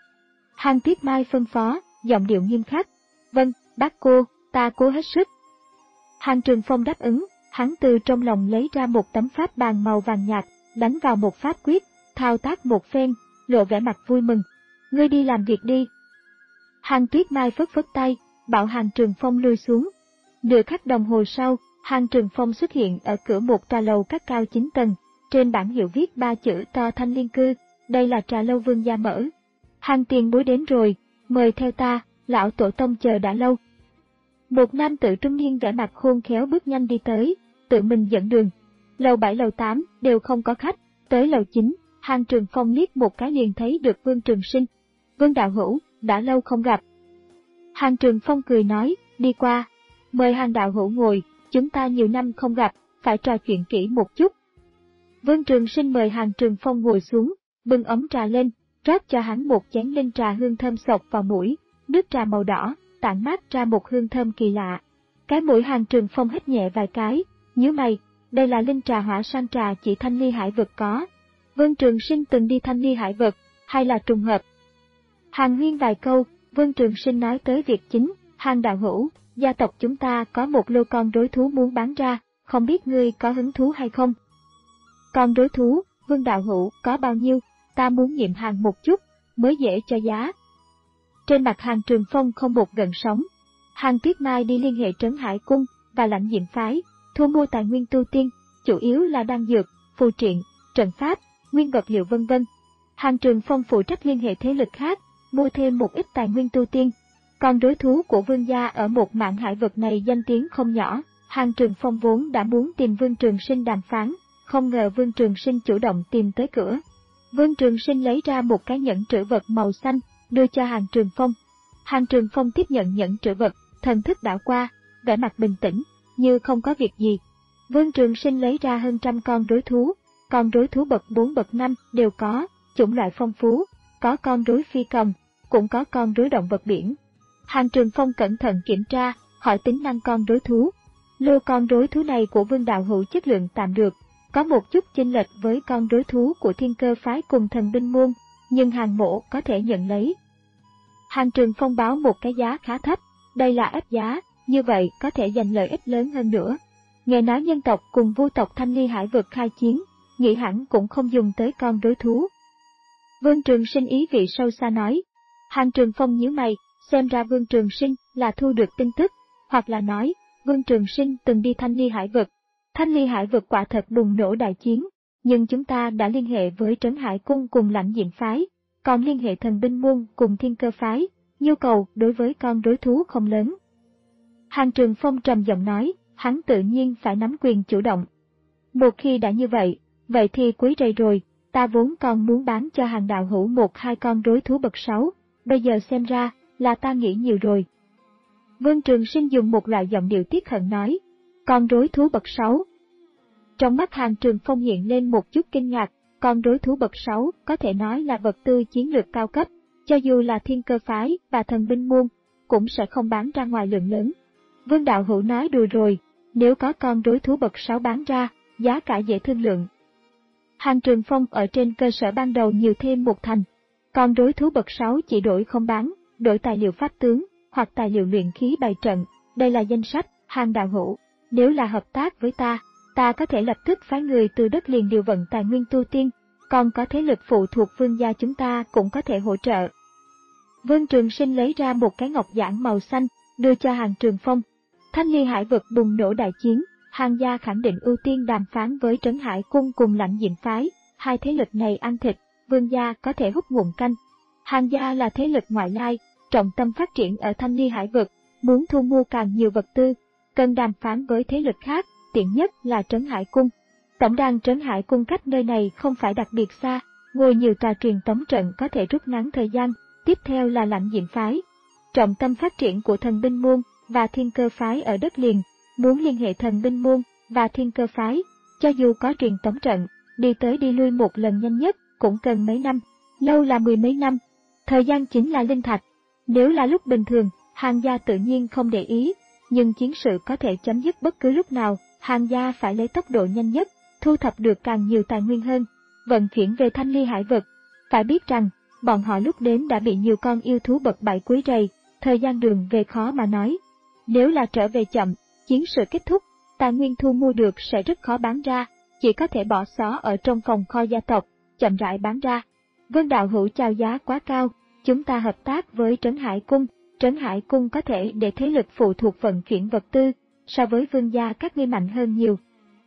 Hàng Tuyết Mai phân phó, giọng điệu nghiêm khắc. Vâng, bác cô, ta cố hết sức. Hàng Trường Phong đáp ứng, hắn từ trong lòng lấy ra một tấm pháp bàn màu vàng nhạt, đánh vào một pháp quyết, thao tác một phen, lộ vẻ mặt vui mừng. Ngươi đi làm việc đi. Hàng Tuyết Mai phất phất tay, bảo Hàng Trường Phong lui xuống. Nửa khắc đồng hồ sau, Hàng Trường Phong xuất hiện ở cửa một trà lầu các cao chín tầng, trên bảng hiệu viết ba chữ to Thanh Liên Cư, đây là trà lâu vương gia mở. Hàng tiền bối đến rồi, mời theo ta, lão tổ tông chờ đã lâu. Một nam tử trung niên vẻ mặt khôn khéo bước nhanh đi tới, tự mình dẫn đường. Lầu bảy lầu tám đều không có khách, tới lầu chín, Hàng Trường Phong liếc một cái liền thấy được Vương Trường Sinh. Vương đạo hữu, đã lâu không gặp. Hàng Trường Phong cười nói, đi qua, mời Hàng đạo hữu ngồi, chúng ta nhiều năm không gặp, phải trò chuyện kỹ một chút. Vương Trường Sinh mời Hàng Trường Phong ngồi xuống, bưng ấm trà lên, rót cho hắn một chén linh trà hương thơm sộc vào mũi, nước trà màu đỏ, tản mát ra một hương thơm kỳ lạ. Cái mũi Hàn Trường Phong hít nhẹ vài cái, nhíu mày, đây là linh trà hỏa sang trà chỉ Thanh Ly Hải Vực có. Vương Trường Sinh từng đi Thanh Ly Hải Vực, hay là trùng hợp? Hàn huyên vài câu, Vương Trường Sinh nói tới việc chính, Hàn đạo hữu, gia tộc chúng ta có một lô con rối thú muốn bán ra, không biết ngươi có hứng thú hay không? Con rối thú, Vương đạo hữu, có bao nhiêu, ta muốn nghiệm hàng một chút, mới dễ cho giá. Trên mặt Hàn Trường Phong không một gợn sóng. Hàn Tuyết Mai đi liên hệ Trấn Hải Cung và Lãnh Diệm Phái, thu mua tài nguyên tu tiên, chủ yếu là đan dược, phù triện, trận pháp, nguyên vật liệu vân vân. Hàn Trường Phong phụ trách liên hệ thế lực khác, mua thêm một ít tài nguyên tu tiên. Còn đối thú của Vương gia ở một mạn hải vực này danh tiếng không nhỏ, Hàn Trường Phong vốn đã muốn tìm Vương Trường Sinh đàm phán, không ngờ Vương Trường Sinh chủ động tìm tới cửa. Vương Trường Sinh lấy ra một cái nhẫn trữ vật màu xanh, đưa cho Hàn Trường Phong. Hàn Trường Phong tiếp nhận nhẫn trữ vật, thần thức đảo qua, vẻ mặt bình tĩnh, như không có việc gì. Vương Trường Sinh lấy ra hơn trăm con rối thú, con rối thú bậc bốn bậc năm đều có, chủng loại phong phú, có con rối phi cầm, cũng có con rối động vật biển. Hàn Trường Phong cẩn thận kiểm tra, hỏi tính năng con rối thú. Lô con rối thú này của Vương đạo hữu chất lượng tạm được, có một chút chênh lệch với con rối thú của Thiên Cơ phái cùng Thần binh môn, nhưng Hàn mỗ có thể nhận lấy. Hàn Trường Phong báo một cái giá khá thấp, đây là ép giá, như vậy có thể giành lợi ích lớn hơn nữa. Nghe nói nhân tộc cùng vu tộc Thanh Ly Hải Vực khai chiến, nghĩ hẳn cũng không dùng tới con rối thú. Vương Trường Sinh ý vị sâu xa nói. Hàn Trường Phong nhíu mày, xem ra Vương Trường Sinh là thu được tin tức, hoặc là nói, Vương Trường Sinh từng đi Thanh Ly Hải Vực. Thanh Ly Hải Vực quả thật bùng nổ đại chiến, nhưng chúng ta đã liên hệ với Trấn Hải Cung cùng Lãnh Diệm Phái, còn liên hệ Thần binh môn cùng Thiên Cơ phái, nhu cầu đối với con rối thú không lớn. Hàn Trường Phong trầm giọng nói, hắn tự nhiên phải nắm quyền chủ động. Một khi đã như vậy, vậy thì quấy rầy rồi, ta vốn còn muốn bán cho Hàn đạo hữu một hai con rối thú bậc sáu, bây giờ xem ra là ta nghĩ nhiều rồi. Vương Trường Sinh dùng một loại giọng điệu tiếc hận nói, con rối thú bậc sáu. Trong mắt Hàn Trường Phong hiện lên một chút kinh ngạc, con rối thú bậc sáu có thể nói là vật tư chiến lược cao cấp, cho dù là Thiên Cơ phái và Thần binh môn, cũng sẽ không bán ra ngoài lượng lớn. Vương đạo hữu nói đùa rồi, nếu có con rối thú bậc sáu bán ra, giá cả dễ thương lượng. Hàn Trường Phong ở trên cơ sở ban đầu nhiều thêm một thành. Con rối thú bậc sáu chỉ đổi không bán, đổi tài liệu pháp tướng, hoặc tài liệu luyện khí bày trận, đây là danh sách, Hàn đạo hữu. Nếu là hợp tác với ta, ta có thể lập tức phái người từ đất liền điều vận tài nguyên tu tiên, còn có thế lực phụ thuộc Vương gia chúng ta cũng có thể hỗ trợ. Vương Trường Sinh lấy ra một cái ngọc giản màu xanh, đưa cho Hàn Trường Phong. Thanh Ly Hải Vực bùng nổ đại chiến, Hàn gia khẳng định ưu tiên đàm phán với Trấn Hải Cung cùng Lãnh Diệm Phái, hai thế lực này ăn thịt, Vương gia có thể hút ngụm canh. Hàn gia là thế lực ngoại lai, trọng tâm phát triển ở Thanh Ly Hải Vực, muốn thu mua càng nhiều vật tư, cần đàm phán với thế lực khác, tiện nhất là Trấn Hải Cung. Tổng đàn Trấn Hải Cung cách nơi này không phải đặc biệt xa, ngồi nhiều tòa truyền tống trận có thể rút ngắn thời gian, tiếp theo là Lãnh Diệm Phái. Trọng tâm phát triển của Thần binh môn và Thiên Cơ phái ở đất liền, muốn liên hệ Thần binh môn và Thiên Cơ phái, cho dù có truyền tống trận, đi tới đi lui một lần nhanh nhất cũng cần mấy năm, lâu là mười mấy năm. Thời gian chính là linh thạch. Nếu là lúc bình thường, Hàn gia tự nhiên không để ý, nhưng chiến sự có thể chấm dứt bất cứ lúc nào, Hàn gia phải lấy tốc độ nhanh nhất, thu thập được càng nhiều tài nguyên hơn, vận chuyển về Thanh Ly Hải Vực. Phải biết rằng, bọn họ lúc đến đã bị nhiều con yêu thú bậc bảy quấy rầy, thời gian đường về khó mà nói. Nếu là trở về chậm, chiến sự kết thúc, tài nguyên thu mua được sẽ rất khó bán ra, chỉ có thể bỏ xó ở trong phòng kho gia tộc, chậm rãi bán ra. Vương đạo hữu chào giá quá cao, chúng ta hợp tác với Trấn Hải Cung, Trấn Hải Cung có thể để thế lực phụ thuộc vận chuyển vật tư, so với Vương gia các ngươi mạnh hơn nhiều.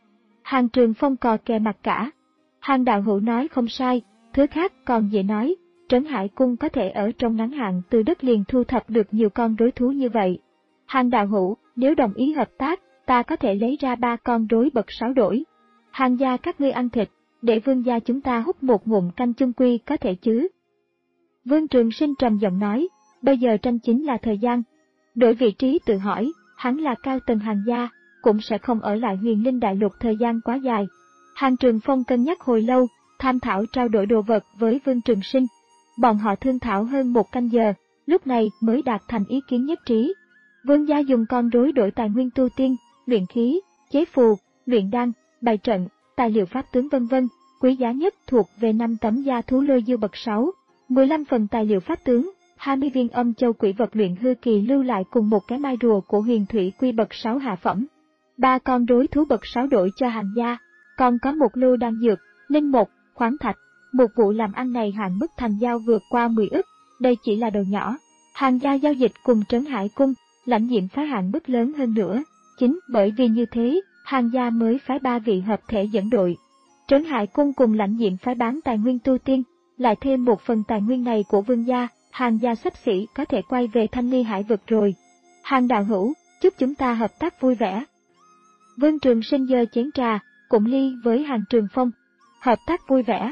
Hàn Trường Phong cò kè mặt cả. Hàn đạo hữu nói không sai, thứ khác còn dễ nói, Trấn Hải Cung có thể ở trong ngắn hạn từ đất liền thu thập được nhiều con rối thú như vậy. Hàn đạo hữu, nếu đồng ý hợp tác, ta có thể lấy ra ba con rối bậc sáu đổi. Hàn gia các ngươi ăn thịt, để Vương gia chúng ta hút một ngụm canh chung quy có thể chứ. Vương Trường Sinh trầm giọng nói, bây giờ tranh chính là thời gian. Đổi vị trí tự hỏi, hắn là cao tầng Hàn gia, cũng sẽ không ở lại Huyền Linh Đại Lục thời gian quá dài. Hàn Trường Phong cân nhắc hồi lâu, tham thảo trao đổi đồ vật với Vương Trường Sinh. Bọn họ thương thảo hơn một canh giờ, lúc này mới đạt thành ý kiến nhất trí. Vương gia dùng con rối đổi tài nguyên tu tiên, luyện khí, chế phù, luyện đan, bày trận, tài liệu pháp tướng vân vân, quý giá nhất thuộc về năm tấm da thú lôi dư bậc sáu, mười lăm phần tài liệu pháp tướng, hai mươi viên âm châu quỷ vật luyện hư kỳ lưu lại cùng một cái mai rùa của huyền thủy quy bậc sáu hạ phẩm. Ba con rối thú bậc sáu đổi cho Hàn gia, còn có một lô đan dược, linh mục, khoáng thạch. Một vụ làm ăn này hạn mức thành giao vượt qua mười ức, đây chỉ là đầu nhỏ. Hàn gia giao dịch cùng Trấn Hải Cung, lãnh diệm phái hạn mức lớn hơn nữa. Chính bởi vì như thế, Hàn gia mới phái ba vị hợp thể dẫn đội. Trấn Hải Cung cùng lãnh diệm phái bán tài nguyên tu tiên, lại thêm một phần tài nguyên này của Vương gia, Hàn gia xấp xỉ có thể quay về Thanh Ly Hải vực rồi. Hàn đạo hữu, chúc chúng ta hợp tác vui vẻ. Vương Trường Sinh giơ chén trà, cũng ly với Hàn Trường Phong. Hợp tác vui vẻ.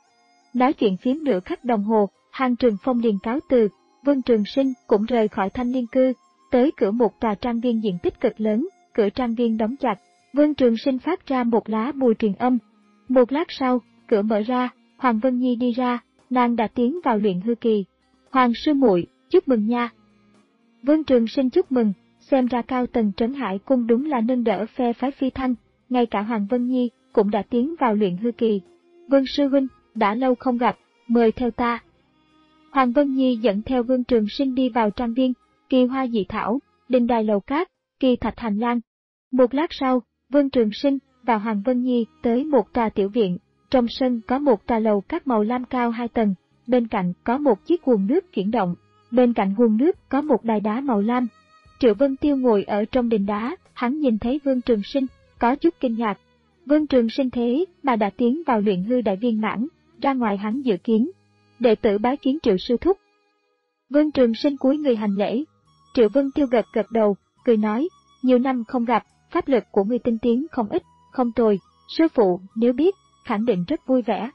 Nói chuyện phiếm nửa khắc đồng hồ, Hàn Trường Phong liền cáo từ, Vương Trường Sinh cũng rời khỏi Thanh Liên Cư, tới cửa một tòa trang viên diện tích cực lớn, cửa trang viên đóng chặt. Vương Trường Sinh phát ra một lá bùi truyền âm. Một lát sau, cửa mở ra, Hoàng Vân Nhi đi ra, nàng đã tiến vào luyện hư kỳ. Hoàng sư muội, chúc mừng nha. Vương Trường Sinh chúc mừng, xem ra cao tầng Trấn Hải Cung đúng là nâng đỡ phe phái Phi Thanh, ngay cả Hoàng Vân Nhi cũng đã tiến vào luyện hư kỳ. Vương sư huynh, đã lâu không gặp, mời theo ta. Hoàng Vân Nhi dẫn theo Vương Trường Sinh đi vào trang viên, kỳ hoa dị thảo, đình đài lầu cát, kỳ thạch hành lang. Một lát sau, Vương Trường Sinh và Hoàng Vân Nhi tới một tòa tiểu viện, trong sân có một tòa lầu cát màu lam cao hai tầng, bên cạnh có một chiếc nguồn nước chuyển động, bên cạnh nguồn nước có một đài đá màu lam. Triệu Vân Tiêu ngồi ở trong đình đá, hắn nhìn thấy Vương Trường Sinh, có chút kinh ngạc. Vương Trường Sinh thế mà đã tiến vào luyện hư đại viên mãn, ra ngoài hắn dự kiến. Đệ tử bái kiến Triệu sư thúc. Vương Trường Sinh cúi người hành lễ. Triệu Vân Tiêu gật gật đầu, cười nói, nhiều năm không gặp, pháp lực của ngươi tinh tiến không ít, không tồi, sư phụ nếu biết, khẳng định rất vui vẻ.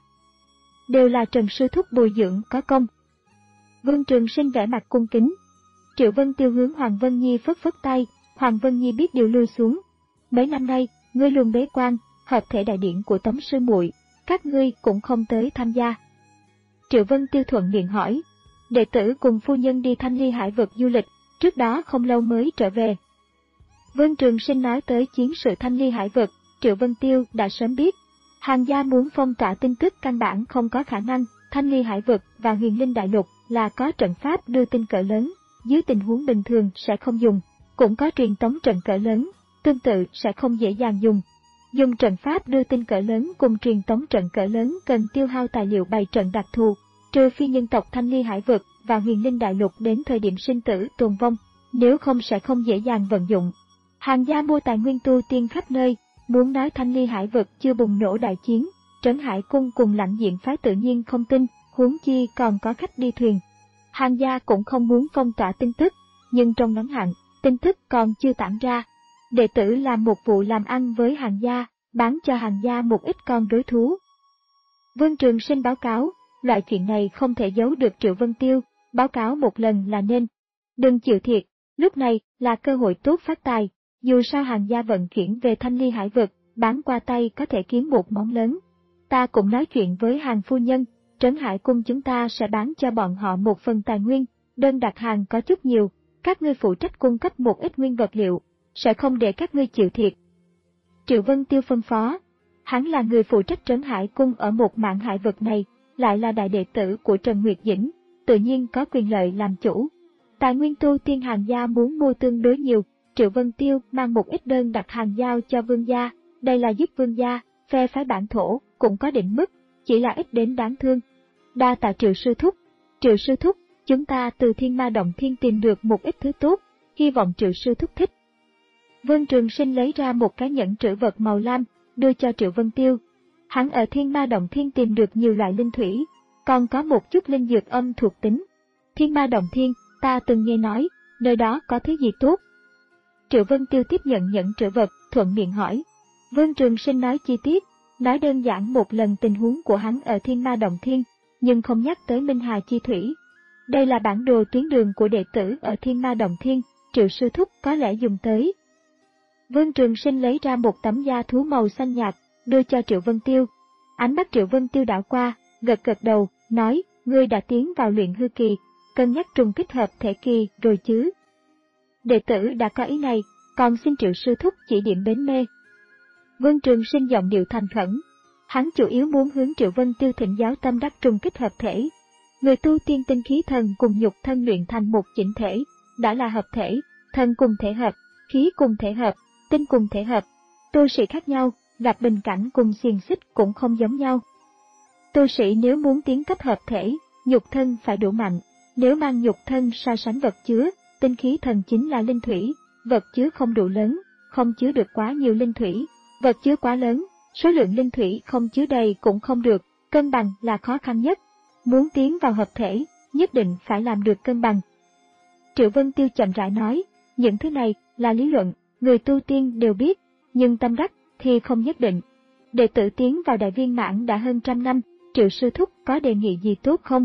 Đều là Trần sư thúc bồi dưỡng có công. Vương Trường Sinh vẻ mặt cung kính. Triệu Vân Tiêu hướng Hoàng Vân Nhi phất phất tay, Hoàng Vân Nhi biết điều lui xuống. Mấy năm nay, ngươi luôn bế quan, hợp thể đại điển của Tống sư muội, các ngươi cũng không tới tham gia. Triệu Vân Tiêu thuận miệng hỏi, đệ tử cùng phu nhân đi Thanh Ly Hải vực du lịch, trước đó không lâu mới trở về. Vương Trường Sinh nói tới chiến sự Thanh Ly Hải vực, Triệu Vân Tiêu đã sớm biết. Hàn gia muốn phong tỏa tin tức căn bản không có khả năng, Thanh Ly Hải vực và Huyền Linh Đại Lục là có trận pháp đưa tin cỡ lớn, dưới tình huống bình thường sẽ không dùng, cũng có truyền tống trận cỡ lớn, tương tự sẽ không dễ dàng dùng. Dùng trận pháp đưa tin cỡ lớn cùng truyền tống trận cỡ lớn cần tiêu hao tài liệu bày trận đặc thù, trừ phi nhân tộc Thanh Ly Hải vực và Huyền Linh Đại Lục đến thời điểm sinh tử tồn vong, nếu không sẽ không dễ dàng vận dụng. Hàn gia mua tài nguyên tu tiên khắp nơi, muốn nói Thanh Ly Hải vực chưa bùng nổ đại chiến, Trấn Hải Cung cùng lãnh diệm phái tự nhiên không tin, huống chi còn có khách đi thuyền. Hàn gia cũng không muốn phong tỏa tin tức, nhưng trong ngắn hạn, tin tức còn chưa tản ra. Đệ tử làm một vụ làm ăn với Hàn gia, bán cho Hàn gia một ít con rối thú. Vương Trường Sinh báo cáo, loại chuyện này không thể giấu được Triệu Vân Tiêu, báo cáo một lần là nên. Đừng chịu thiệt, lúc này là cơ hội tốt phát tài, dù sao Hàn gia vận chuyển về Thanh Ly Hải vực, bán qua tay có thể kiếm một món lớn. Ta cũng nói chuyện với Hàn phu nhân, Trấn Hải Cung chúng ta sẽ bán cho bọn họ một phần tài nguyên, đơn đặt hàng có chút nhiều, các ngươi phụ trách cung cấp một ít nguyên vật liệu, sẽ không để các ngươi chịu thiệt. Triệu Vân Tiêu phân phó, hắn là người phụ trách Trấn Hải Cung ở một mạn hải vực này, lại là đại đệ tử của Trần Nguyệt Dĩnh, tự nhiên có quyền lợi làm chủ. Tài nguyên tu tiên Hàn gia muốn mua tương đối nhiều, Triệu Vân Tiêu mang một ít đơn đặt hàng giao cho Vương gia, đây là giúp Vương gia, phe phái bản thổ, cũng có định mức, chỉ là ít đến đáng thương. Đa tạ Triệu sư thúc, Triệu sư thúc, chúng ta từ Thiên Ma Động Thiên tìm được một ít thứ tốt, hy vọng Triệu sư thúc thích. Vương Trường Sinh lấy ra một cái nhẫn trữ vật màu lam, đưa cho Triệu Vân Tiêu. Hắn ở Thiên Ma Động Thiên tìm được nhiều loại linh thủy, còn có một chút linh dược âm thuộc tính. Thiên Ma Động Thiên, ta từng nghe nói, nơi đó có thứ gì tốt? Triệu Vân Tiêu tiếp nhận nhẫn trữ vật, thuận miệng hỏi. Vương Trường Sinh nói chi tiết, nói đơn giản một lần tình huống của hắn ở Thiên Ma Động Thiên, nhưng không nhắc tới Minh Hà Chi Thủy. Đây là bản đồ tuyến đường của đệ tử ở Thiên Ma Động Thiên, Triệu sư thúc có lẽ dùng tới. Vương Trường Sinh lấy ra một tấm da thú màu xanh nhạt, đưa cho Triệu Vân Tiêu. Ánh mắt Triệu Vân Tiêu đảo qua, gật gật đầu, nói, ngươi đã tiến vào luyện hư kỳ, cân nhắc trùng kích hợp thể kỳ rồi chứ. Đệ tử đã có ý này, còn xin Triệu sư thúc chỉ điểm bến mê. Vương Trường Sinh giọng điệu thành khẩn. Hắn chủ yếu muốn hướng Triệu Vân Tiêu thỉnh giáo tâm đắc trùng kích hợp thể. Người tu tiên tinh khí thần cùng nhục thân luyện thành một chỉnh thể, đã là hợp thể, thân cùng thể hợp, khí cùng thể hợp, tinh cùng thể hợp. Tu sĩ khác nhau, gặp bình cảnh cùng xiềng xích cũng không giống nhau. Tu sĩ nếu muốn tiến cấp hợp thể, nhục thân phải đủ mạnh. Nếu mang nhục thân so sánh vật chứa, tinh khí thần chính là linh thủy, vật chứa không đủ lớn, không chứa được quá nhiều linh thủy, vật chứa quá lớn, số lượng linh thủy không chứa đầy cũng không được, cân bằng là khó khăn nhất. Muốn tiến vào hợp thể, nhất định phải làm được cân bằng. Triệu Vân Tiêu chậm rãi nói, những thứ này là lý luận, người tu tiên đều biết, nhưng tâm đắc thì không nhất định. Đệ tử tiến vào đại viên mãn đã hơn trăm năm, Triệu sư thúc có đề nghị gì tốt không?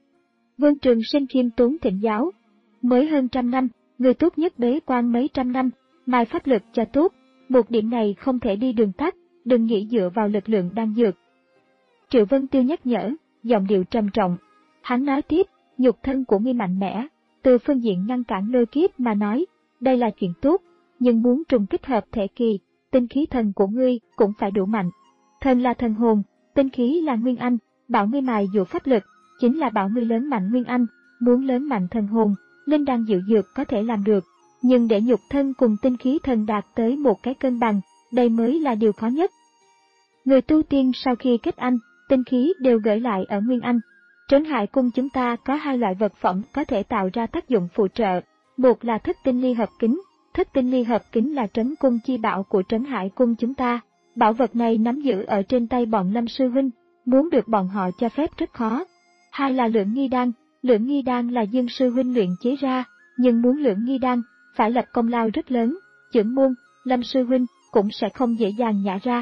Vương Trường Sinh khiêm tốn thỉnh giáo. Mới hơn trăm năm, người tốt nhất bế quan mấy trăm năm, mài pháp lực cho tốt, một điểm này không thể đi đường tắt, đừng nghĩ dựa vào lực lượng đang dược. Triệu Vân Tiêu nhắc nhở, giọng điệu trầm trọng. Hắn nói tiếp, nhục thân của ngươi mạnh mẽ, từ phương diện ngăn cản lôi kiếp mà nói, đây là chuyện tốt, nhưng muốn trùng kích hợp thể kỳ, tinh khí thần của ngươi cũng phải đủ mạnh. Thần là thần hồn, tinh khí là nguyên anh, bảo ngươi mài dụ pháp lực, chính là bảo ngươi lớn mạnh nguyên anh, muốn lớn mạnh thần hồn, linh đan diệu dược có thể làm được, nhưng để nhục thân cùng tinh khí thần đạt tới một cái cân bằng, đây mới là điều khó nhất. Người tu tiên sau khi kết anh, tinh khí đều gửi lại ở nguyên anh. Trấn Hải Cung chúng ta có hai loại vật phẩm có thể tạo ra tác dụng phụ trợ, một là thất tinh ly hợp kính, thất tinh ly hợp kính là trấn cung chi bảo của Trấn Hải Cung chúng ta, bảo vật này nắm giữ ở trên tay bọn Lâm sư huynh, muốn được bọn họ cho phép rất khó. Hai là lưỡng nghi đan, lưỡng nghi đan là Dương sư huynh luyện chế ra, nhưng muốn lưỡng nghi đan, phải lập công lao rất lớn, chưởng môn, Lâm sư huynh cũng sẽ không dễ dàng nhả ra.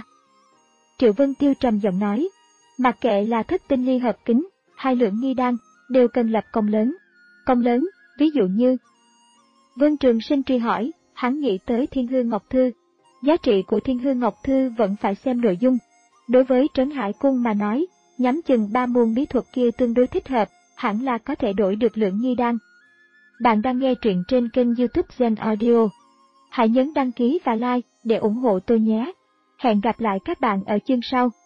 Triệu Vân Tiêu trầm giọng nói, mặc kệ là thất tinh ly hợp kính, hai lưỡng nghi đan, đều cần lập công lớn. Công lớn, ví dụ như... Vương Trường Sinh truy hỏi, hắn nghĩ tới Thiên Hương Ngọc Thư. Giá trị của Thiên Hương Ngọc Thư vẫn phải xem nội dung. Đối với Trấn Hải Cung mà nói, nhắm chừng ba môn bí thuật kia tương đối thích hợp, hẳn là có thể đổi được lưỡng nghi đan. Bạn đang nghe truyện trên kênh YouTube Gen Audio. Hãy nhấn đăng ký và like để ủng hộ tôi nhé. Hẹn gặp lại các bạn ở chương sau.